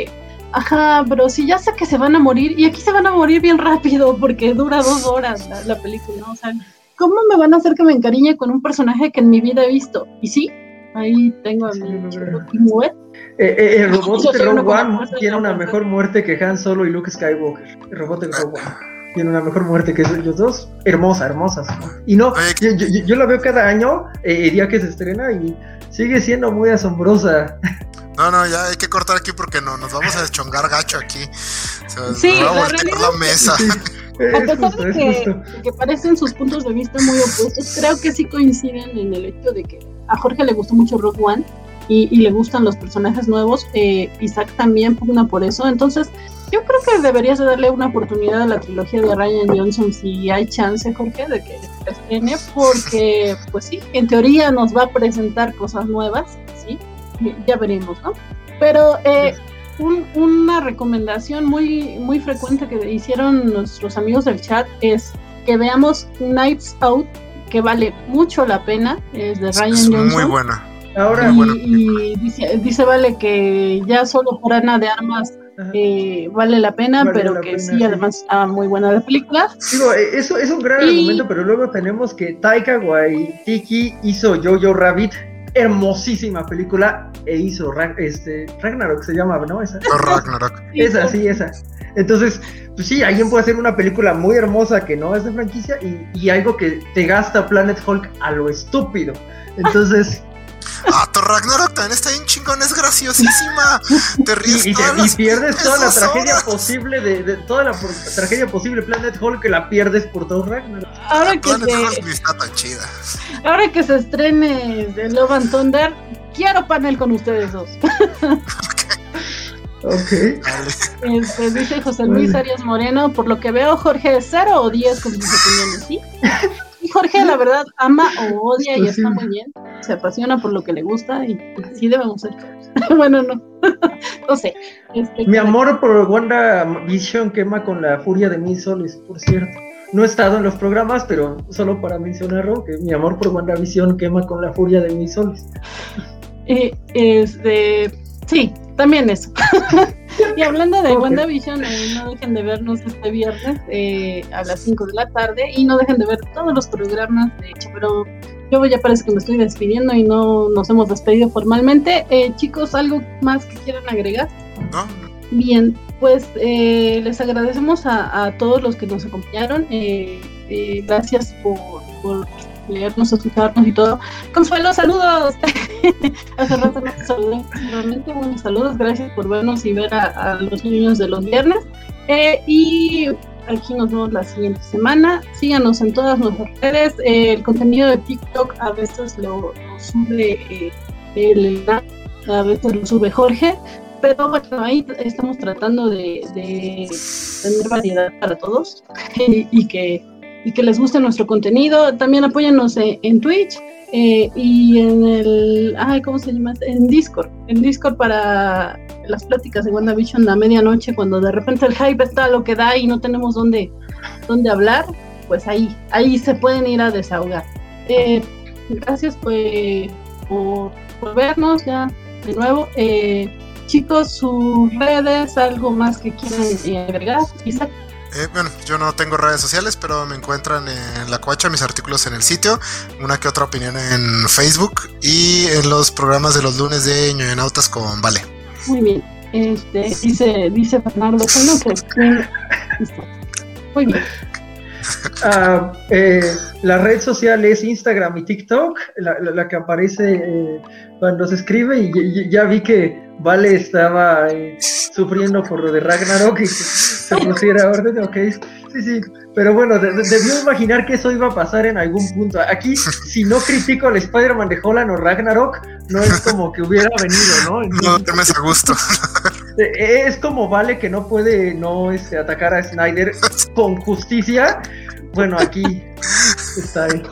Ajá, pero si ya sé que se van a morir, y aquí se van a morir bien rápido porque dura 2 horas la película, ¿no? O sea, ¿cómo me van a hacer que me encariñe con un personaje que en mi vida he visto? Y sí, ahí tengo a mi chico Kimue. El robot de Rogue One tiene una mejor muerte que Han Solo y Luke Skywalker. El robot de Rogue One tiene una mejor muerte que ellos dos. Hermosas. Y no, yo la veo cada año, día que se estrena, y sigue siendo muy asombrosa. No, ya hay que cortar aquí porque nos vamos a deschongar gacho aquí. O sea, sí, nos va a voltear la mesa. Sí. A pesar de que parecen sus puntos de vista muy opuestos, creo que sí coinciden en el hecho de que a Jorge le gustó mucho Rogue One y le gustan los personajes nuevos. Isaac también pugna por eso. Entonces, yo creo que deberías de darle una oportunidad a la trilogía de Rian Johnson si hay chance, Jorge, de que se estrene, porque, pues sí, en teoría nos va a presentar cosas nuevas, ¿sí? Ya veremos, ¿no? Pero una recomendación muy frecuente que hicieron nuestros amigos del chat es que veamos Knives Out, que vale mucho la pena, es de Rian Johnson. Muy buena. Ahora, y dice Vale que ya solo por Ana de Armas vale la pena, pero que sí, además está muy buena la película. Digo, eso es un gran argumento, pero luego tenemos que Taika Waititi hizo Jojo Rabbit, hermosísima película, e hizo Ragnarok se llama, ¿no? Esa. Ragnarok. Esa. Entonces, pues sí, alguien puede hacer una película muy hermosa que no es de franquicia y algo que te gasta Planet Hulk a lo estúpido. Entonces... Thor Ragnarok también está bien chingón, es graciosísima. Te ríes y pierdes toda la tragedia posible de toda la tragedia posible Planet Hulk, que la pierdes por Thor Ragnarok. Ahora que se estrene The Love and Thunder, quiero panel con ustedes dos. Okay. Dice José Luis Arias Moreno, por lo que veo Jorge es 0 o 10 con sus opiniones, ¿sí? Y Jorge la verdad ama o odia y está muy bien, se apasiona por lo que le gusta y así debemos ser todos. Bueno, no sé. Mi amor por WandaVision quema con la furia de 1000 soles, por cierto. No he estado en los programas, pero solo para mencionarlo, que mi amor por WandaVision quema con la furia de 1000 soles. Sí, también eso. Y hablando de WandaVision, no dejen de vernos este viernes a las 5 de la tarde y no dejen de ver todos los programas, de hecho, pero yo ya parece que me estoy despidiendo y no nos hemos despedido formalmente. Chicos, ¿algo más que quieran agregar? No. Bien, pues les agradecemos a todos los que nos acompañaron. Gracias por leernos, escucharnos y todo. Consuelo, saludos. Hace rato no te saludé. Realmente buenos saludos. Gracias por vernos y ver a los niños de los viernes. Y aquí nos vemos la siguiente semana. Síganos en todas nuestras redes. El contenido de TikTok a veces lo sube a veces lo sube Jorge. Pero bueno, ahí estamos tratando de tener variedad para todos y que les guste nuestro contenido. También apóyennos en Twitch y en el... ¿cómo se llama? En Discord. En Discord para las pláticas de WandaVision a medianoche, cuando de repente el hype está a lo que da y no tenemos dónde hablar, pues ahí se pueden ir a desahogar. Gracias por vernos ya de nuevo. Chicos, sus redes, algo más que quieran agregar, Isaac. Bueno, yo no tengo redes sociales, pero me encuentran en La Covacha, mis artículos en el sitio, una que otra opinión en Facebook y en los programas de los lunes de Ñoñonautas con Vale. Muy bien, dice Fernando que muy bien. La red social es Instagram y TikTok, la que aparece cuando se escribe, y ya vi que Vale estaba sufriendo por lo de Ragnarok y que se pusiera orden. Ok, sí, pero bueno, debió imaginar que eso iba a pasar en algún punto. Aquí, si no critico al Spider-Man de Holland o Ragnarok, no es como que hubiera venido, ¿no? No temes a gusto. Es como Vale que no puede atacar a Snyder con justicia. Bueno, aquí está él.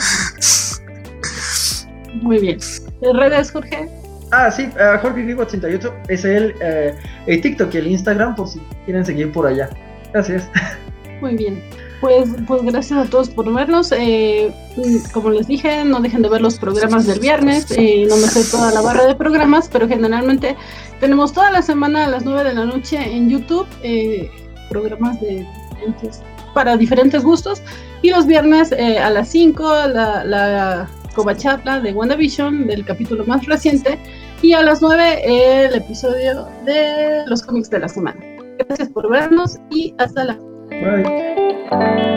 Muy bien. ¿Redes, Jorge? Sí, Jorge Griego 88 es el TikTok y el Instagram, por si quieren seguir por allá. Gracias. Muy bien. Pues gracias a todos por vernos. Como les dije, no dejen de ver los programas del viernes. No me sé toda la barra de programas, pero generalmente tenemos toda la semana a las 9 de la noche en YouTube programas para diferentes gustos. Y los viernes a las 5 la Covachatla de WandaVision, del capítulo más reciente. Y a las 9 el episodio de los cómics de la semana. Gracias por vernos y hasta la... Bye.